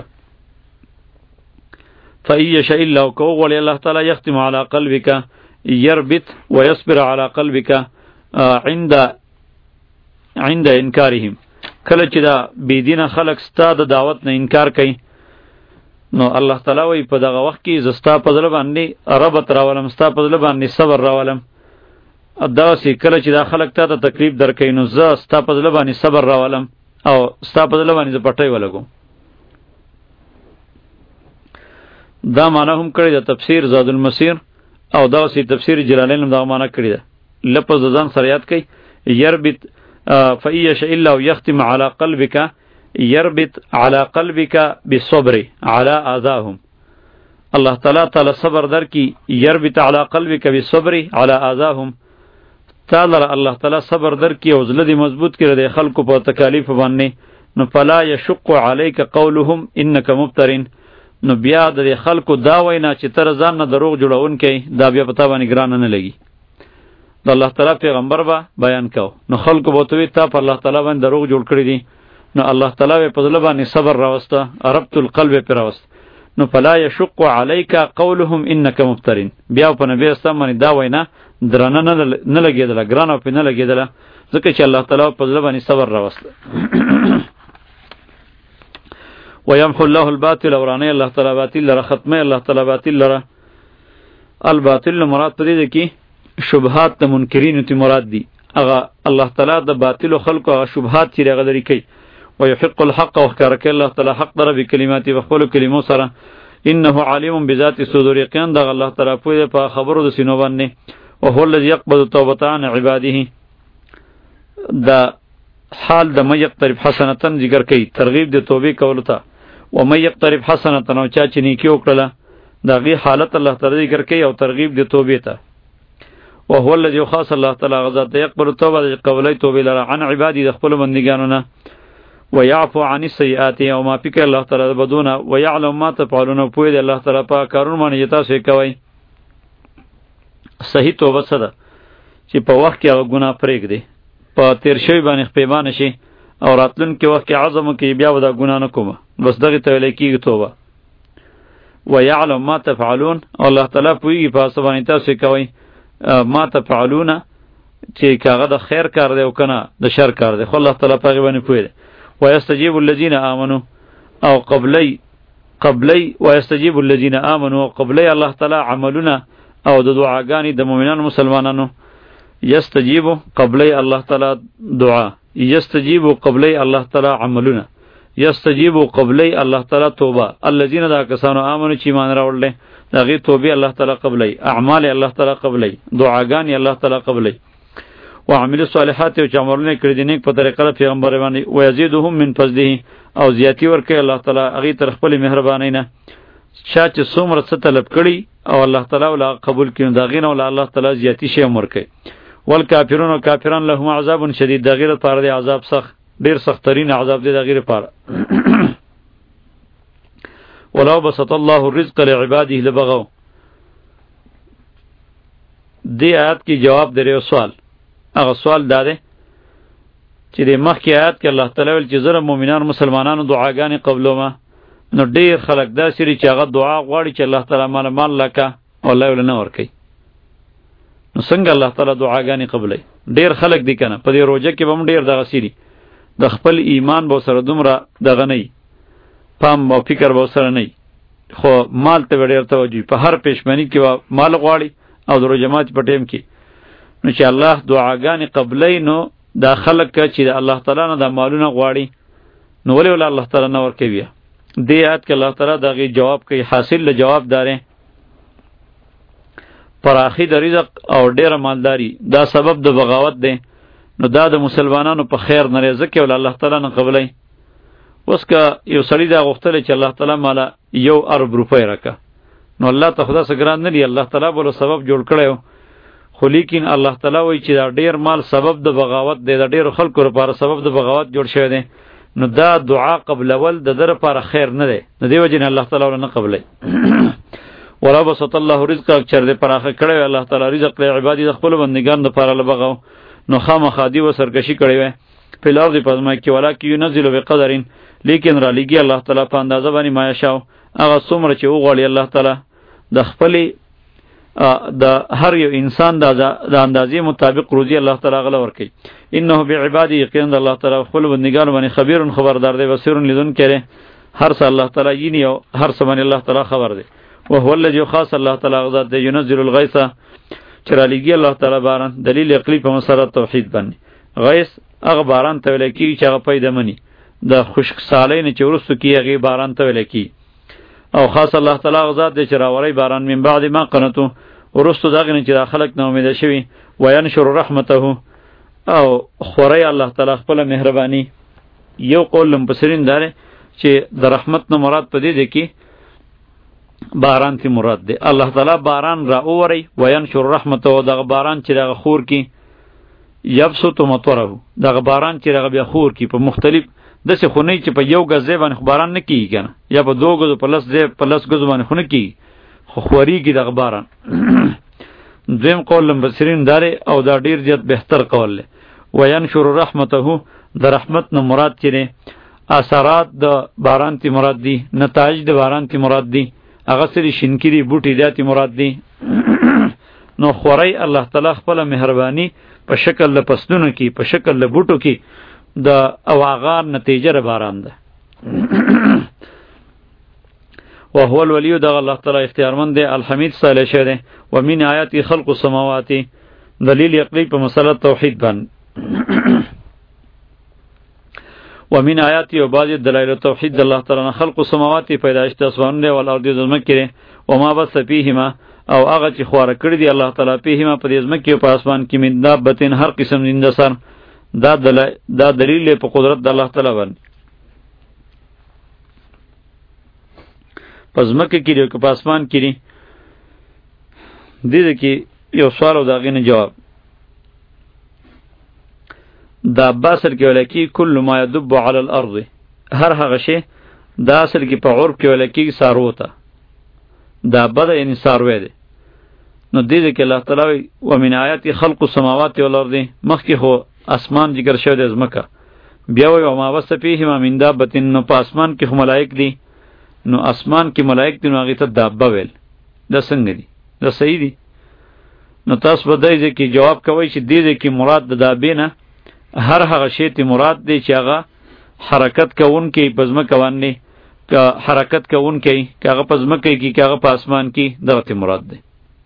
فای یشاء الله کو وړي الله تعالی یختم علی قلبک یربط ويصبر على قلبك عند عند انکارهم کله چې دا بيدینه خلق ستا د دعوت نه انکار کوي نو الله تعالی وی په دغه وخت کې زستا په ځل باندې ربط راولم ستا په ځل باندې صبر راولم داسې کله چې دا خلک تا ته تکلیف درکوي نو زه ستا په زړه باندې صبر راولم او ستا په زړه باندې زه پټۍ ولګوم. دا معنی هم کړې ده تفسیر زاد المسیر او داسې تفسیر جلالین هم دغه معنی کړې ده. لفظ د ځان سره یاد کړئ. یربط فإن یشاء الله یختم علی قلبک یربط علی قلبک بالصبر علی آذاهم. الله تعالی تعالی صبر در کی یربط علی قلبک بالصبر علی آذاهم. تعالی الله تعالی صبر در کی او زړه دې مضبوط کړي د خلکو په تکالیف باندې. نو فلا یشق علیک قولهم انک مفترین. نو بیا د خلکو دا وینا چې تر ځان نه دروغ جوړون کوي دا بیا پتا باندې ګران نه لګي. د الله تعالی پیغمبر با بیان کو نو خلکو به توی تا پر الله تعالی باندې دروغ جوړ کړی دي. نو الله تعالی په ځل باندې صبر راوسته ربط القلب پر راوست. نو فلا یشق علیک قولهم انک مفترین. بیا په نبی اسلام باندې دا وینا درنه نه لګیدله ګران او په نه لګیدله ځکه چې الله تعالی په ځل باندې صبر راوسته. ويمحو الله الباطل ورانه الله تعالی باطل لره ختمه الله تعالی باطل لره. الباطل مراد پدې ده کې شبهات د منکرین ته مراد دي. هغه الله تعالی د باطل خلقو هغه شبهات چې هغه لري کوي. ويحق الحق وخکار کوي الله تعالی حق در به کلمات و خپل کلمو سره. انه علیم بذات الصدور یقین د الله تعالی په په خبرو د سینو باندې. او هو الذی یقبض التوبه عن عباده. دا حال د مې یقترب حسنتن ذکر کوي ترغیب د توبې کولو ته. و مې یقترب حسنتن او چا چې نیکی وکړه دا غي حالت الله تعالی ذکر کوي او ترغیب د توبې ته. وهو الذي خاص الله تعالی غزاد يقبل التوبه قبل توبه لرا عن عبادي د خپل بندګانو نه. ويعفو عن السيئات او ما فيك الله تعالی بدون ويعلم ما تفعلون پوی دی الله تعالی په کارون باندې یتا سې کوي. صحیح توبه صدا چې په وخت کې هغه ګناه پرېږدي په تیر شوی باندې خپېبانه شي او راتلون کې وخت کې عزم کې بیا ودا ګناه نه کومه بس دغه ته ویل کېږي توبه. ويعلم ما تفعلون الله تعالی پویږي په سبحانه تاسو کوي ما تفعلون چې کاغه د خیر کار دی او کنه د شر کار دی خو الله تعالی په غیبه نه پوی دی. ويستجيب الذين آمنوا او قبلی قبلی ويستجيب الذين آمنوا قبلی الله تعالی عملونه او د دعاګانی د مؤمنانو مسلمانانو. یستجیب قبلی الله تعالی دعا یستجیب قبلی الله تعالی عملونه یستجیب قبلی الله تعالی توبه. الذين دا کسانو آمنو چې ایمان راوړل دا غي توبه الله تعالی قبلی اعمال الله تعالی قبلی دعاګانی الله تعالی قبلی. وعمل الصالحات او چې عملونه کړی دي نیک په طریقه د پیغمبر باندې. ويزيدهم من فضله او زیاتی ورکړي الله تعالی هغه تر خپل مهرباني نه. چا چې څومره څه طلب کړي او الله تعالی ولا قبول کړي دا غینه ولا الله تعالی زیاتی شی امر کوي. والکافرون او کافرون لهم عذاب شدید دا غیره پر دی عذاب سخت ډیر سخت ترین عذاب دی دا غیره پر. ولو بسط الله الرزق لعباده لبغوا. دی آیات کی جواب درې سوال. هغه سوال دا دی چې د مخکې آیات کې الله تعالی ول چې زره مؤمنان مسلمانانو دعاګانې قبلومه نو ډیر خلک دا سری چې هغه دعا غواړي چې الله تعالی مال مال لکه او الله ول نه ورکي. نو څنګه الله تعالی دعاګانې قبلای؟ ډیر خلک دي کنه په دې روزه کې بم ډیر دغه سری د خپل ایمان به سره دومره دغه نه پام او فکر به سره نه خو مال ته ډیر توجه په هر پېشمنی کې مال غواړي او د روزه مات په ټیم کې نو چې الله دعاګانې قبلای نو دا خلک چې الله تعالی نه د مالونه غواړي نو ولې ول الله تعالی نه ورکوي. دې آیت کې الله تعالی دغه جواب کوي حاصل له جواب داره پراخی د رزق او ډیر مالداری دا سبب د بغاوت دی. نو دا د مسلمانانو په خیر نه رزق ول الله تعالی نه قبلای. اوس که یو سړی دا غوښتل چې الله تعالی مالا یو ارب روپۍ راکا نو الله ته خدا سګران نه دی الله تعالی بوله سبب جوړ کړو خو لیکن الله تعالی وایي چې دا ډیر مال سبب د بغاوت دی دا ډیر خلکو لپاره سبب د بغاوت جوړ شوی دی. نو دا دعا قبل اول د در لپاره خیر نه دی نو دی وجه نه الله تعالی ول نه قبلای. ولا بسط الله رزق اکثر دې پراخه کړی الله تعالی رزق له عبادی د خپل بندگان لپاره لبغاو نو خامخادي و سرکشي کړی وي په لار دی پزما کې ولا کې ينزل بقدرین لیکن را لګي الله تعالی په اندازه باندې ما شاو هغه څومره چې وغواړي الله تعالی د خپل د هر یو انسان د اندازې مطابق روزي الله تعالی غلا ورکي. انه بعبادی یقین الله تعالی خپل بندگان باندې خبير خبردار دی بصیر لیدون کړي هر څه الله تعالی یې او هر څه باندې الله تعالی خبر دی. وهو الذي خاص الله تعالی غزاد دی ينزل الغيث چرالیږي الله تعالی باران دلیل عقلی په مسله توحید باندې. غیث هغه باران ته ویل کیږي چې هغه پیدا منی د خشک سالۍ نه چې وروسته کیږي هغې باران ته ویل کیږي. او خاص الله تعالی هغه ذات دی چې راوری باران من بعد ما قنطو وروسته د هغې نه چې دا خلک نا امیده شوي. وینشر رحمته او خوری الله تعالی خپله مهرباني. یو قول مفسرین دا دی چې د رحمت نه مراد په دې دی کې باران تی مراد دی. الله تعالی باران را اوری وینشر رحمته او دغه باران چې دغه خور کی یبسط مطره دغه باران چې دغه بیا خور کی په مختلف داسې خو نه چې په یو ګز ځای باندې باران نه کیږي کنه یا په دوه ګزو په لس ځای په لس ګزو باندې خو نه کیږي خو خوریږي دغه باران. دویم قول مفسرین داره او دا ډیر زیات بهتر قول دی. وینشر رحمته د رحمت نه مراد چې دی اثرات د باران تی مراد دی، نتایج د باران تی مراد دی، هغه سری شینکری بوټی داتی مراد دی. نو خوری الله تعالی خپل مهربانی په شکل له پسونو کې په شکل له بوټو کې د اواغار نتیجه ر باران ده. وهو الولی دغه الله تعالی اختیارمند دی الحمید صالح شه ده. ومن آیات خلق السماوات دلیل عقلی په مسله توحید باندې. ومن آیات و بعض دلائل توحید الله تعالی خلق السماوات پیدائش د اسمانونو او الارض د زمکه او ما بس فیهما او هغه چې خواره کړی دی الله تعالی فیهما په دې زمکه او په اسمان کې من دابتن هر قسم زنده سر. دا دلیل دا دلیل په قدرت د الله تعالی باندې. پس مکه کې او په اسمان کې دی دې کې یو سوال او دا غینه جواب. دا باصل کې ولکی کل ما يدب على الارض هر هغه شی دا اصل کې په عرب کې ولکی سارو ته دا بد یعنی ساروی دی. نو دې کې الله تعالی ومن آیات خلق السماوات والارض مخکې خو اسمان ذکر شوی د ازمکه بیا وی او ما وس فیهما من دابتن نو په اسمان کې هم ملائک دي. نو اسمان کې ملائک دي نو هغه ته دابه ویل دا څنګه دي دا صحیح دي؟ نو تاسو به دې کې جواب کوئ چې دې کې مراد د دابې نه هر هغه شی ته مراد دی چې هغه حرکت کوونکی پزمکه باندې که حرکت کوونکی که هغه پزمکه کی که هغه په اسمان کی دغه ته مراد دی.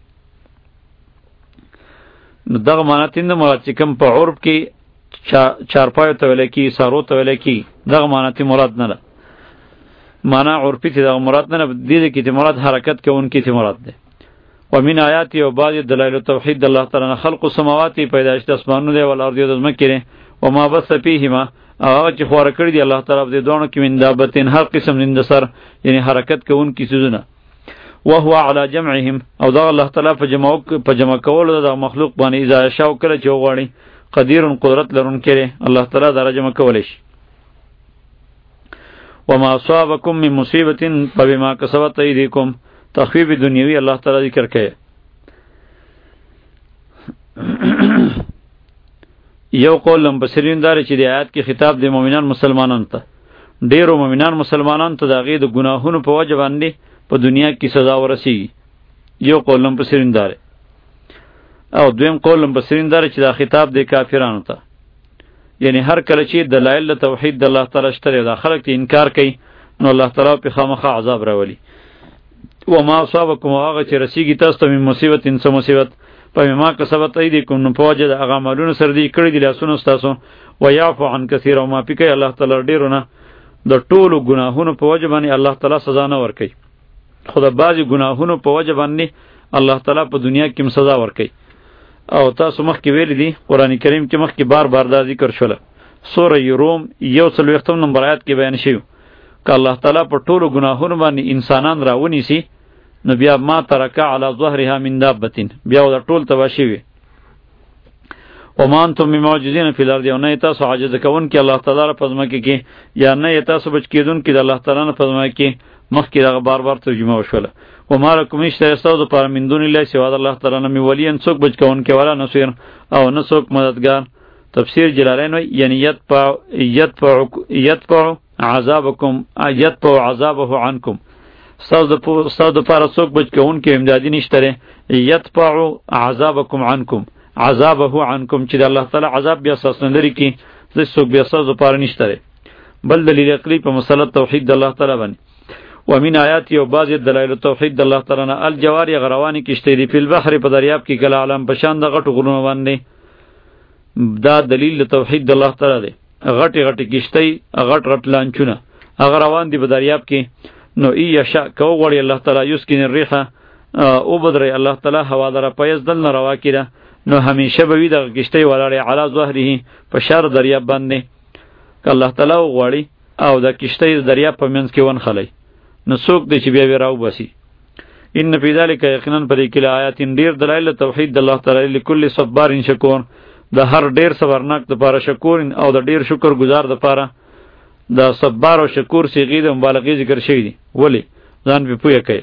نو دغه معنی تند مراد چې کوم په عرب کې چارپای ته ویل کی سارو ته ویل کی دغه معنی ته مراد نه ده. معنی عرفی ته دغه مراد نه دی کې ته مراد حرکت کوونکی ته مراد دی. ومن آیات و بعض دلائل توحید الله تعالی خلق السماوات پیدائش د اسمانونو او الارض د زمکه او ما بس فیهما هغه چې خواره کړی دی الله تعالی د دوه کې من دابتین هر قسم زنده سر یعنی حرکت کوونکی سيزونه. وهو على جمعهم او دا الله تعالی په جمع په جمع کولو د مخلوق باندې اذا شاو کړه چې وغواړي قدیر قدرت لرونکی الله تعالی دا جمع کولای شي. وما اصابکم من مصیبت فبما کسبت ایدیکم تخفیف دنیوی الله تعالی ذکر کړي. یو قول مفسرین دار چې د آیات کې خطاب د مؤمنان مسلمانانو ته ډیرو مؤمنان مسلمانانو ته د هغې د ګناهونو په وجه باندې په دنیا کې سزا ورسیږي. یو قول مفسرین دار او دویم قول مفسرین دار چې دا خطاب د کافرانو ته یعنی هر کله چې دلایل توحید د الله تعالی شته دا خلک ته انکار کوي نو الله تعالی په خامخا عذاب راولي. وما اصابکم هغه چې رسیږي تاسو ته من مصیبت انس مصیبت په ما کسبت ایدیکم نو په وجه د هغه عملونو سره دی کړی دي لاسونو تاسو ويعفو عن كثير او ما پکې الله تعالی ډیرونه د ټولو ګناهونو په وجه باندې الله تعالی سزا نه ورکوي. خو د بعضې ګناهونو په وجه باندې الله تعالی په دنیا کې هم سزا ورکوي. او تاسو مخکې ویلی دي قرآن کریم کې مخکې بار بار دا ذکر شوله سوره روم یو څلوېښتم نمبر آیات کې بیان شوی که الله تعالی په ټولو ګناهونو باندې انسانان را ونیسي نو بیا ما ترکه علی ظهرها من دابتین بیا دا ټول تباه شوي. وما انتم بمعجزین فی الارض او نه تاسو عاجز کوونکي الله تعالی را په ځمکه کې یا نه تاسو بچ کېدونکي د الله تعالی نه په ځمکه کې مخکې دغه بار بار ترجمه وشوله. وما لکم نشته ستاسو دپاره من دون الله سوا د الله تعالی نه من ولي څوک بچ کوونکی ولا نصیر او نه څوک مددګار. تفسیر جلالین وایي یعنی یدفع یدفع یدفع عذابکم یدفع عذابه عنکم ستاسو دپاره څوک بچ کوونکی امدادي نشته یدفع عذابکم عنکم عذابه عنکم چې د الله تعالی عذاب بیا ستاسو نه لرې کړي څوک بیا ستاسو دپاره نشته. بل دلیل عقلي په مسله توحید د الله تعالی باندې ومن آیات او بعض دلایل توحید د الله تعالی نه الجواری غروانی کشتی دی په البحر په دریاب کې کله علم بشان د غټو غرونو باندې دا دلیل د توحید د الله تعالی دی غټي غټي کشتی غټ غټ لانچونه هغه روان دي په دریاب کې نو ای یشا کو غړی الله تعالی یسکن الريحه او بدر الله تعالی هوا در پایز دل نه روا کړه نو همیشه به وی د کشتی ولاړې علا ظهره په شار دریاب باندې ک الله تعالی غړی او د کشتی دریاب په منځ کې ون خلی نو څوک دی چې بیا وراو بسی ان فی ذلک یقینا پر کله آیات ډیر دلایل توحید د الله تعالی لكل صبار شکور د هر ډیر صبرناک د پاره شکور او د ډیر شکر گزار د پاره د صبر او شکور صيغه د مبالغه ذکر شوی دی ولی ځان په پوهه کوي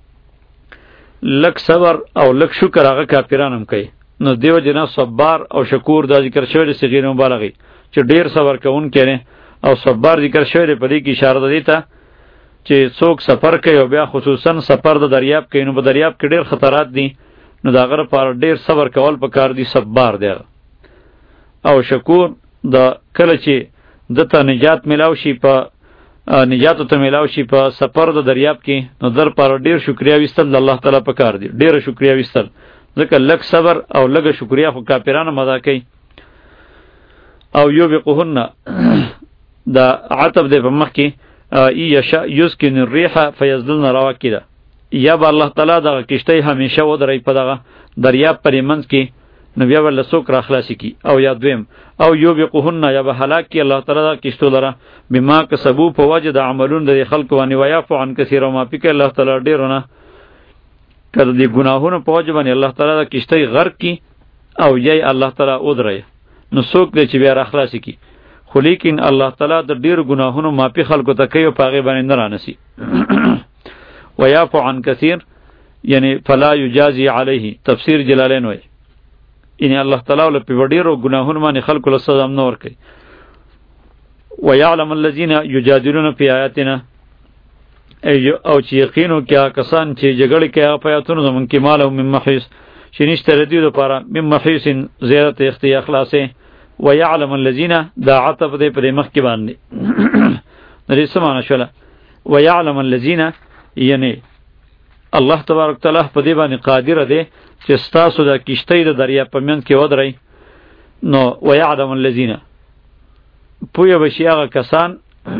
لک صبر او لک شکر هغه کافرانم کوي نو دیو جنا صبر او شکور د ذکر شوی د صيغه د مبالغه چې ډیر صبر کوون کړي او صبر ذکر شوی دی په دې کې اشاره ده دیته چې څوک سفر کوي او بیا خصوصا سفر د دریاب کوي نو په دریاب کې ډیر خطرات دي نو دا غره پر ډیر صبر کول پکار دي صبر دی او شکور د کله چې دته نجات ملاو شي په نجات ته ملاو شي په سفر د دریاب کې نو در پر ډیر شکریا وستل الله تعالی پکار دي ډیر شکریا وستل ځکه لک صبر او لګ شکریا خو کافرانو مدا کوي او یو بقهن دا عتب دی په مخ کې ای یشا یسکن الريحه فیزلن رواکدا یا با الله تعالی دغه کشتی همیشه و درې په دغه دریاب پرې منځ کې نو بیا ول سوک را خلاص کی او یا دویم او یو بقهن یا به هلاک کی الله تعالی د کشتو لره بما کسبو په وجه د عملون د خلق و نیویافو عن کثیر ما پک الله تعالی ډیرونه کله دی ګناهونه په وجه باندې الله تعالی د کشتی غرق کی او یی الله تعالی او درې نو سوک دې چې بیا را خلاص کی خو لیکن الله تعالی د ډیر ګناهونو مافي خلکو ته کوي او پاغه باندې نه رانسی ويعفو عن كثير یعنی فلا یجازي علیه تفسیر جلالین وای ان الله تعالی له په ډیرو ګناهونو باندې خلکو له سزا نه ور کوي ويعلم الذين يجادلون في آیاتنا او چې یقینو کیا کسان چې جګړه کوي په آیاتونو زمون کې مالو من محیص چې نشته ردی لپاره من محیص زیادت اختی اخلاصه ويعلم الذين دا عطف دې پر مخ کې باندې نری سمانه شوله ويعلم الذين یعنی الله تبارک تعالی په دې باندې قادر دی چې ستاسو د کشتی د دریا په منځ کې ودرئ نو ويعلم الذين پوی بشي هغه کسان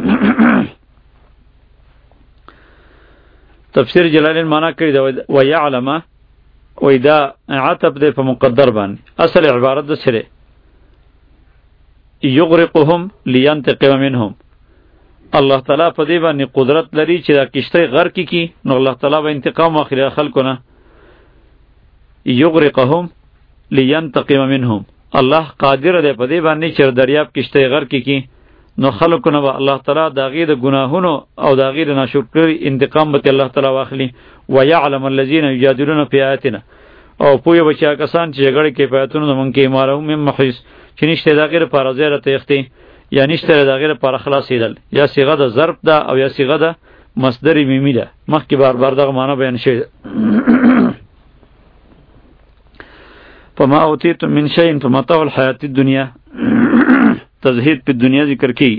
تفسیر جلالین معنا کړی دا ويعلم وإذا عطف دې په مقدر باندې اصل عبارت د سره یغرقهم لینتقم منهم الله تعالی په دې باندې قدرت لري چې دا کشتی غرق کی نو الله تعالی به انتقام واخلي خلکونه یغرقهم لینتقم منهم الله قادر دی په دې باندې چې دریاب کشتی غرق کی نو خلکونه به الله تعالی دا غي د ګناهونو او دا غي د ناشکری انتقام به الله تعالی واخلي ويعلم الذين يجادلون في آياتنا او پوی بچا کسان چې جګړه کې پیاتونو مونږ کې مارو مم محیص چې نشته دا غیر پر زیره تختی یا نشته دا غیر پر خلاصیدل یا صيغه د ظرف ده او یا صيغه د مصدر میمی ده مخکې بار بار دغه معنی بیان شوی فما اوتیتم من شیء فمتاع الحیات الدنیا تزهید په دنیا ذکر کی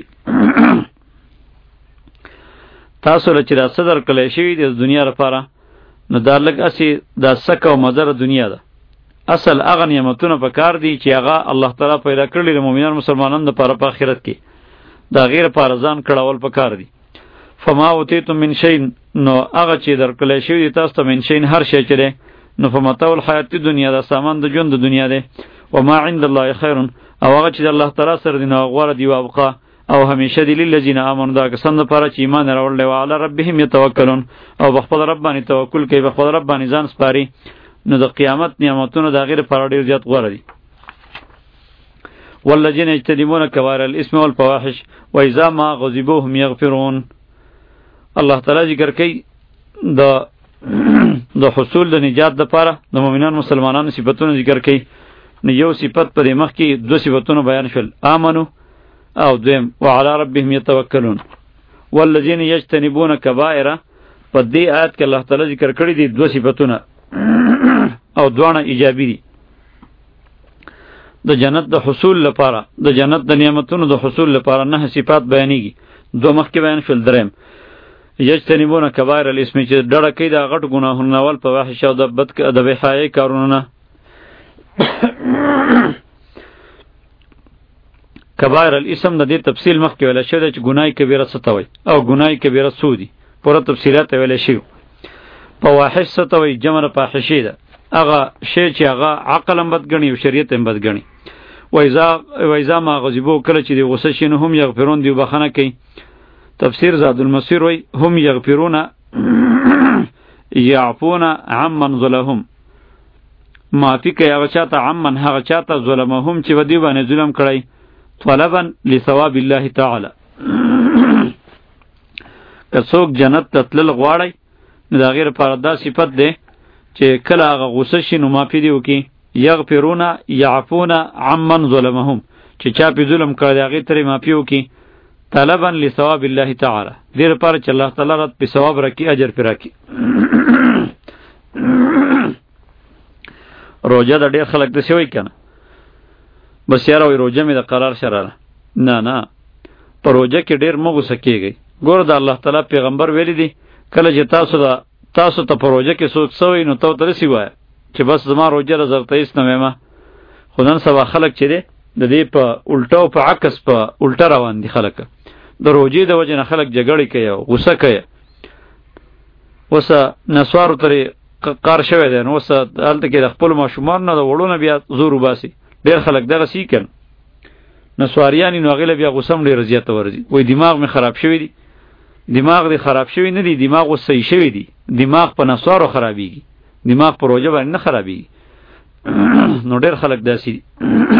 تاسو له چې را صدر کله شوی د دنیا لپاره نو دا لګ اسی دا سکه او مزر دنیا ده اصل هغه نعمتونه په کار دي چې هغه الله تعالی پیدا کړل د مؤمنان مسلمانانو لپاره په آخرت کې دا غیر پارزان کړهول په کار دي فما اوتیتم من شیء نو هغه چې درکړل شوی دی تاسو ته من شیء هر شی چې ده نو فمتاع الحیات الدنیا دا سامان د ژوند د دنیا ده و ما عند الله خیر او هغه چې الله تعالی سره دی نو غوړه دی وابقا او همیشه دی للذین آمنوا دا کسان لپاره چې ایمان راوړل او علی ربهم یتوکلون او بخپل رب باندې توکل کوي بخپل رب باندې ځان سپاري نو د قیامت نعمتونو دا غیر پر ډیر زیات غوړه دي والذین یجتنبون کبائر الاسم والفواحش واذا ما غضبوا هم یغفرون الله تعالی ذکر کوي د د حصول د نجات لپاره د مؤمنان مسلمانانو صفاتونه ذکر کوي نو یو صفت پر مخ کې دو صفاتونه بیان شول امنو او دویم وعلى ربهم يتوکلون والذین یجتنبون کبائر په دې آیت کې الله تعالی ذکر کړی دي دو صفاتونه او دوانه ایجابی دي د جنت د حصول لپاره د جنت د نعمتونو د حصول لپاره نه صفات بیانېږي دو مخ کې بیان شول دریم یجتنبون کبائر الاسم چې ډډه کوي د غټ ګناهونو نه والفواحش او د بد د بېحیایۍ کارونو نه. کبائر الاسم د دې تفصیل مخکې ویل شوی دی چې ګناه کبیره څه ته وایي او ګناه کبیره څه دي، پوره تفصیلات ویل شوي. فواحش څه ته وایي؟ جمع د فاحشې ده، هغه شی چې هغه عقل هم بد ګڼي او شریعت هم بد ګڼي. وایذا ما غضبوا کله چې دی غصه شي نو هم یغفرون دی بخښنه کوي. تفسیر زاد المسیر وی هم یغفرون یعفون عمن ظلمهم، معافی کوي هغه چاته عمن هغه چاته ظلمهم چې ودی باندې ظلم کړی، طلبا لثواب الله تعالی. که څوک جنت ته تلل غواړي نو د هغې لپاره دا صفت دی چې کله هغه غصه شي نو معافي دې وکړي. یغفرون یعفون عمن ظلمهم، چې چا پې ظلم کړی د هغې ترې معافي وکړي، طلبا لثواب الله تعالی، دې لپاره چې الله تعالی راته پې ثواب راکړي، اجر پې راکړي. روژه د ډېر خلک داسې وایي که نه، بس یاره وایي روژه مې د قرار شراله. نه نه، په روژه کې ډېر مه غوسه کېږئ. ګوره د الله تعالی پیغمبر ویلی دی کله چې تاسو د تاسو ته په روژه کې څوک څه وایي نو ته ورته داسې ووایه چې بس زما روژه ده زه ورته هېڅ نه وایم. خو نن سبا خلک چې دی د دې په الټه او په عکس په الټه روان دي. خلک د روژې د وجې نه خلک جګړې کوي او غوسه کوي. اوس نسوارو ترې قار شوی دی نو اوس هلته کې د خپلو ماشومانو نه د وړو نه بیا زور وباسي. ډېر خلک دغسې یي که نه، نسواریان نو هغې له بیا غوسه هم ډېره زیاته ورځي. وایي دماغ مې خراب شوی دی. دماغ دې خراب شوی نه دی، دماغ اوس صحیح شوی دی. دماغ په نسوارو خرابېږي، دماغ په روژه باندې نه خرابېږي. نو ډېر خلک داسې دي.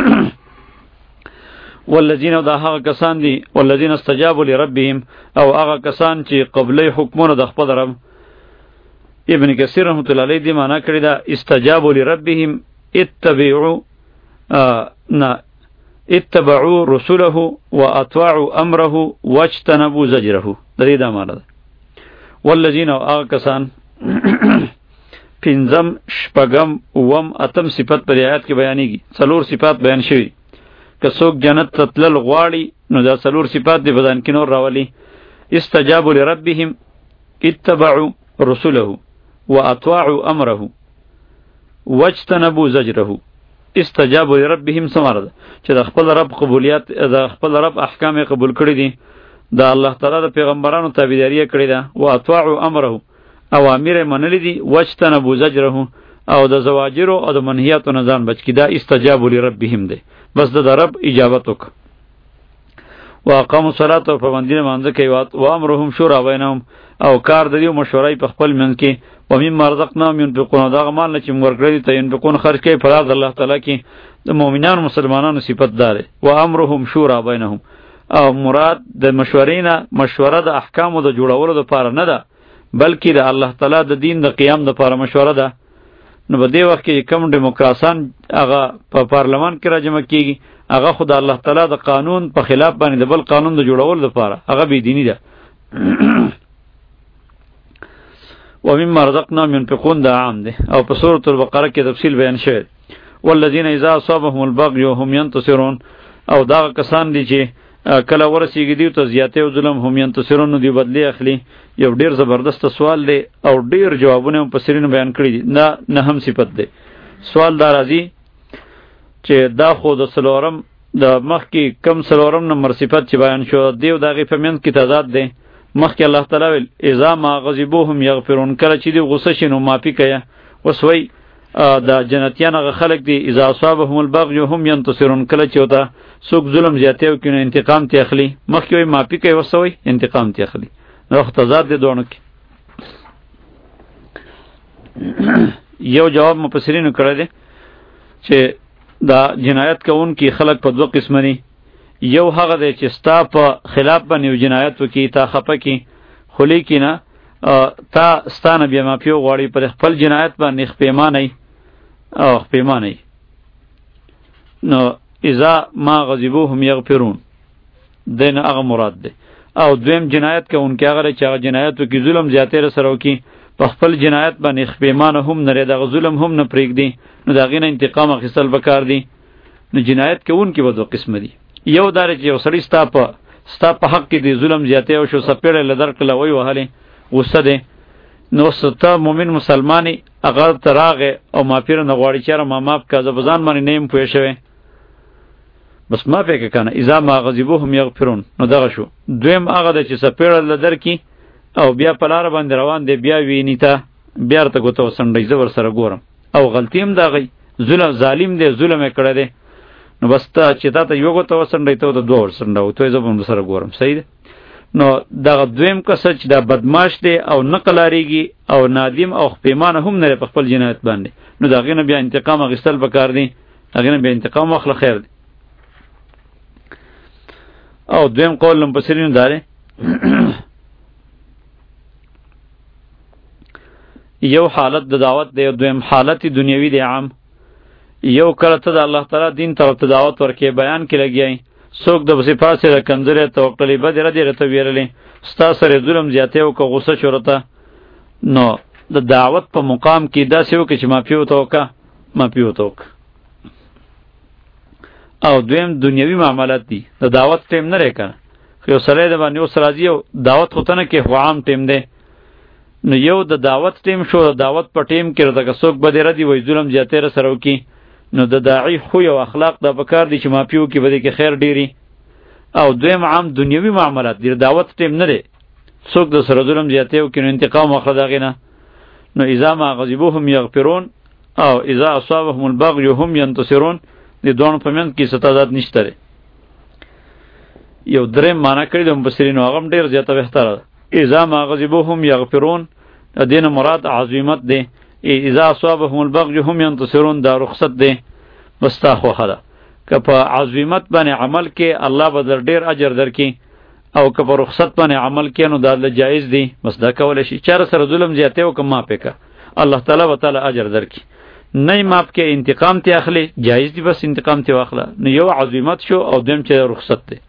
والذین او دا هغه کسان دي والذین استجابوا لربهم، او هغه کسان چې قبلې حکمونه د خپل رب. ابن کثیر رحمت الله علیه دې معنا کړې ده استجابوا لربهم اتبعوا نه اتبعوا رسله واطاعوا امره واجتنبوا زجره. د دې دا معنا ده. والذین او هغه کسان پنځم شپږم اووم اتم صفت پر آیات کې بیانېږي. څلور صفات بیان شوي. که څوک جنت ته تلل غواړي نو دا څلور صفات دې بدن کې نور راولي. استجابوا لربهم اتبعوا رسله واطاعوا امره واجتنبوا زجره. استجابوا لربهم څه ده؟ چې د خپل رب قبولیت د خپل رب احکام قبول کړي دي، د الله تعالی د پیغمبرانو تابعداري کړې ده. واطاعوا امره، اوامر یې منلي دي. واجتنبوا زجره، او د زواجرو او د منهیاتو نه ځان بچ کړي. دا استجابوا لربهم دی، بس د رب اجابت وکړه. واقاموا الصلاة، او پابندي لمانځه کوي. وامرهم شورا بینهم، او کار د دې مشورې په خپل منځ کې. ومما رزقناهم ينفقون، دغه مال نه چې موږ ورکړی ته ينفقون خرج کوي په لار د الله تعالی کې. د مؤمنانو مسلمانانو صفت دار وامرهم شورا بینهم، او مراد د مشورې نه مشوره د احکامو د جوړولو لپاره نه ده، بلکې د الله تعالی د دین د قیام لپاره مشوره ده. نو په دې وخت کې کوم ډیموکراسان هغه په پارلمان کې راجمع کیږي، هغه خو د الله تعالی د قانون په خلاف باندې د بل قانون د جوړولو لپاره هغه بې دیني ده. ومما رزقناهم ينفقون دا عام ده، او په سورة البقره کې تفصیل بیان شوی. والذین اذا اصابهم البغي وهم ينتصرون، او دا کسان دي چې کله ورسیږي دیو ته زیاته او ظلم هم ينتصرون دی بدلی اخلي. یو ډیر زبردست سوال دی او ډیر جوابونه په سرینو بیان کړی دي. نه نه هم صفت دی. سوال دا راځي چې دا خو د سلورم د مخکې کم سلورم نمبر صفت چې بیان شو دیو دغه په منځ کې تضاد دی. مخکې الله تعالی ویل اذا ما غضبوهم یغفرون، کله چې دی غصه شي نو معافي کوي. اوس وی دا جنتیان هغه خلق دی اذا اصابهم البغي هم ينتصرون، کله چې وته څوک ظلم زیاته وکړي انتقام تی اخلي. مخکې وی معافي کوي، اوس وی انتقام تی اخلي. نو تضاد دی دوه کې. یو جواب مفسرینو کړی دی چې دا جنایت کوون کی خلق په دوه قسم دي. یو هغه دی چې ستا په خلاف باندې جنایت وکي، تا خپه کی، خو لیکن تا ستانه بیا معافي غواړي پر خپل جنایت باندې خپېمانه او خپېمانه. نو اذا ما غضبوهم یغفرون دین هغه مراد دی. او دویم جنایت کوونکی هغه چې هغه جنایت وکي ظلم زیاتې سره وکي، په خپل جنایت باندې خپېمانه هم نه دغه ظلم هم نه پرېږدي، نو د هغې نه انتقام اخیستل پکار دي. نو جنایت کوونکي به دوه قسمه دي. یو دا چې یو سړی ستا په ستا په حق کې د ظلم زیاتې وشو، څپېړی له درکړله ویې وهلې، غصه دی. نو ستا مومن مسلمانی اگر تراغه او مافیر نه غواړي چې ما ماف کا زبزان باندې نیم پوه شوی بس ما پکې کنه اذا ما غضبوهم یغفرون. نو دغه شو. دویم هغه د چې سپیړل لدر کی او بیا پلار باندې روان دی بیا ویني ته بیا ته کوته وسنډي زبر سره ګورم او غلطیم دا غي ظلم ظالم دی ظلم کړه دی. نو بس ته چې تا ته یو کوته وسنډي ته د دوه وسنډو ته زبر سره ګورم صحیح دی. نو دغه دویم کس چې دا بدمعاش دی او نقلاریږي او نادم او پیمانه هم نه په خپل جنایت باندې نو دا غینه بیا انتقام غستل پکار دی غینه بیا انتقام واخله خیر دی. او دویم قول لم پسرین داره یو حالت د دعوت دی دویم حالت دنیوی دی عام. یو کله ته د الله تعالی دین طرف ته دعوت ورکې بیان کې لګیای څوک د بسې پاسه د کنځره توکلې بد را دی رته ویرلې ستا سره ظلم زیاته او که غوسه شورته نو د دعوت په مقام کې داسې وکړي چې ما پیو توکا ما پیو توک. او دویم دنیوي معاملات دي د دعوت ټیم نه لري کنه خو یو سره د باندې اوس راځي او دعوت خو ته نه کې عام ټیم دی. نو یو د دعوت ټیم شو د دعوت په ټیم کې راته څوک بده ردی وای ظلم زیاته سره وکي نو د داعی خو یو اخلاق د پکار دي چې ما پیو کې بده کې خیر ډیری. او دویم عام دنیوي معاملات دي دعوت ټیم نه لري څوک د سره ظلم زیاته وکي نو انتقام واخله داغې نه. نو اذا ما غضبوهم یغفرون او اذا اصابهم البغي هم ينتصرون د دوه په من کې ستادات نشته لري. یو درې معنا کړی د مفسرینو هغه ډیر زیاته بهتره ده. اذا ما غضبوهم یغفرون دین مراد عظمت دی. اذا اصابهم البغي هم ينتصرون دا رخصت دی بس تا خو خدا که په عظمت باندې عمل کې الله بدر ډیر اجر درکې او که په رخصت باندې عمل کې نو دا جایز دی بس دا کول شي. چار سره ظلم زیاته او کما پکا الله تعالی وتعالى اجر درکې نه ماپ کې انتقام ته اخلي جایز دی بس انتقام ته واخله نو یو عظمت شو او دیم چې رخصت دی.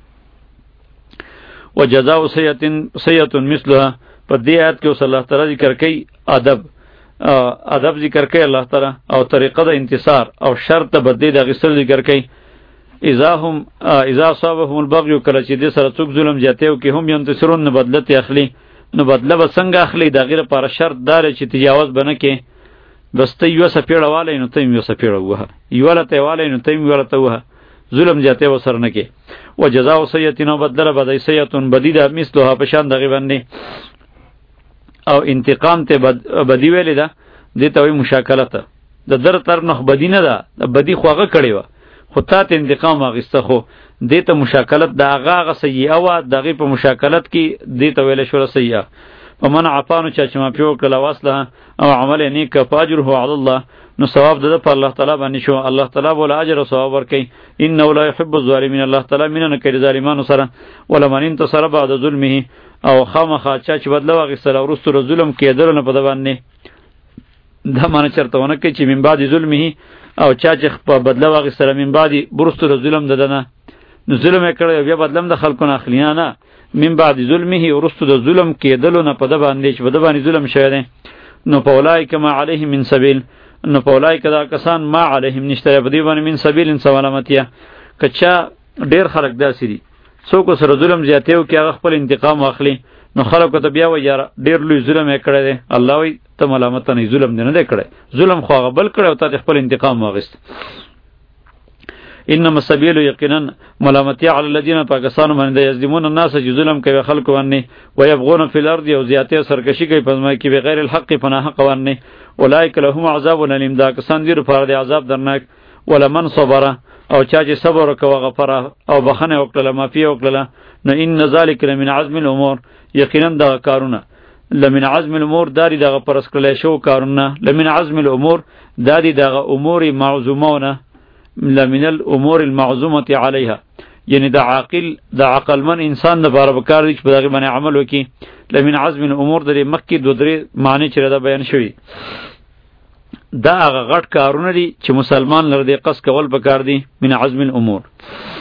وجزاء سیئه سیئه مثلها په دې آیت کې صلی الله تعالی ذکر کوي ادب ادب ذکر کوي الله تعالی او طریقه د انتصار او شرط بدې د غسل ذکر کوي. اذا هم اذا صابهم البغي کله چې دې سره څوک ظلم جاته او کې هم ينتصرون نه بدلت اخلي نو بدله به څنګه اخلي دا غیر پر شرط دار چې تجاوز بنه کې بس ته یو سپیړه والے نو ته یو سپیړه وه یو لته والے نو ته یو لته وه ظلم جاته وسر نه کې. وجزاء سیئه نو بدله بدای سیئه بدی د مثلها په شان دغه باندې او انتقام ته بد بدی ویل ده دې ته وی مشاکلت د در طرف نه بدی نه ده بدی خوغه کړي و خو ته انتقام واغسته خو دې ته مشاکلت د هغه هغه سیئه و دغه په مشاکلت کې دې ته ویل شو سیئه. ومن عطانو چا چې ما پیو کله واسله او عمل نیک فاجره علی الله نو ثواب ده په الله تعالی باندې شو الله تعالی ول اجر او ثواب ورکي. انه لا يحب الظالمین الله تعالی مینه کوي ظالمانو سره. ولمن انتصر بعد ظلمه او خامخا چا چې بدله واغسته او رستو ظلم کېدل نه په باندې دا معنی چرته ونه کوي چې من بعد ظلمه او چا چې په بدله واغسته من بعد برستو ظلم ددنه نو ظلم کړي بیا بدلم د خلکو نه اخلینا نه من بعد ظلمه ورستو د ظلم کېدل نه په باندې چې په باندې ظلم شوی دی نو پولای کما علیهم من سبیل نو پولای کدا کسان ما علیهم نشته په دی باندې من سبیل سلامتیه کچا ډیر خلک داسې دي څوک سره ظلم زیاته او کې هغه خپل انتقام واخلي نو خلکو ته بیا وایي یار ډیر لوی ظلم یې کړی دی الله وی ته ملامت نه ظلم نه دی کړی ظلم خو هغه بل کړی او ته خپل انتقام واغست. انما السبيل یقینا ملامتی علی الذین پاکستان باندې یظلمون الناس چې ظلم کوي خلق باندې ويبغون فی الارض او زیاته سرکشی کوي پزما کې بغیر الحق پناه حق باندې اولئک لهم عذاب الیم دا کسان دي پر د عذاب درناک. ولمن صبر او چا چې صبر وکړه غفر او بخنه وکړه معافی وکړه نو ان ذلک لمن عزم الامور یقینا دا کارونه لمن عزم الامور داری دغه پرس کړل شو کارونه لمن عزم الامور داری دغه امور معزومونه لمن الامور المعزومه علیها یعنی د عاقل د عقل من انسان د بار بکار چې په دغه باندې عمل وکي لمن عزم الامور د مکه دو درې معنی چې دا بیان شوی دا هغه غټ کارونه دي چې مسلمان لره د قص کول پکار دي من عزم الامور.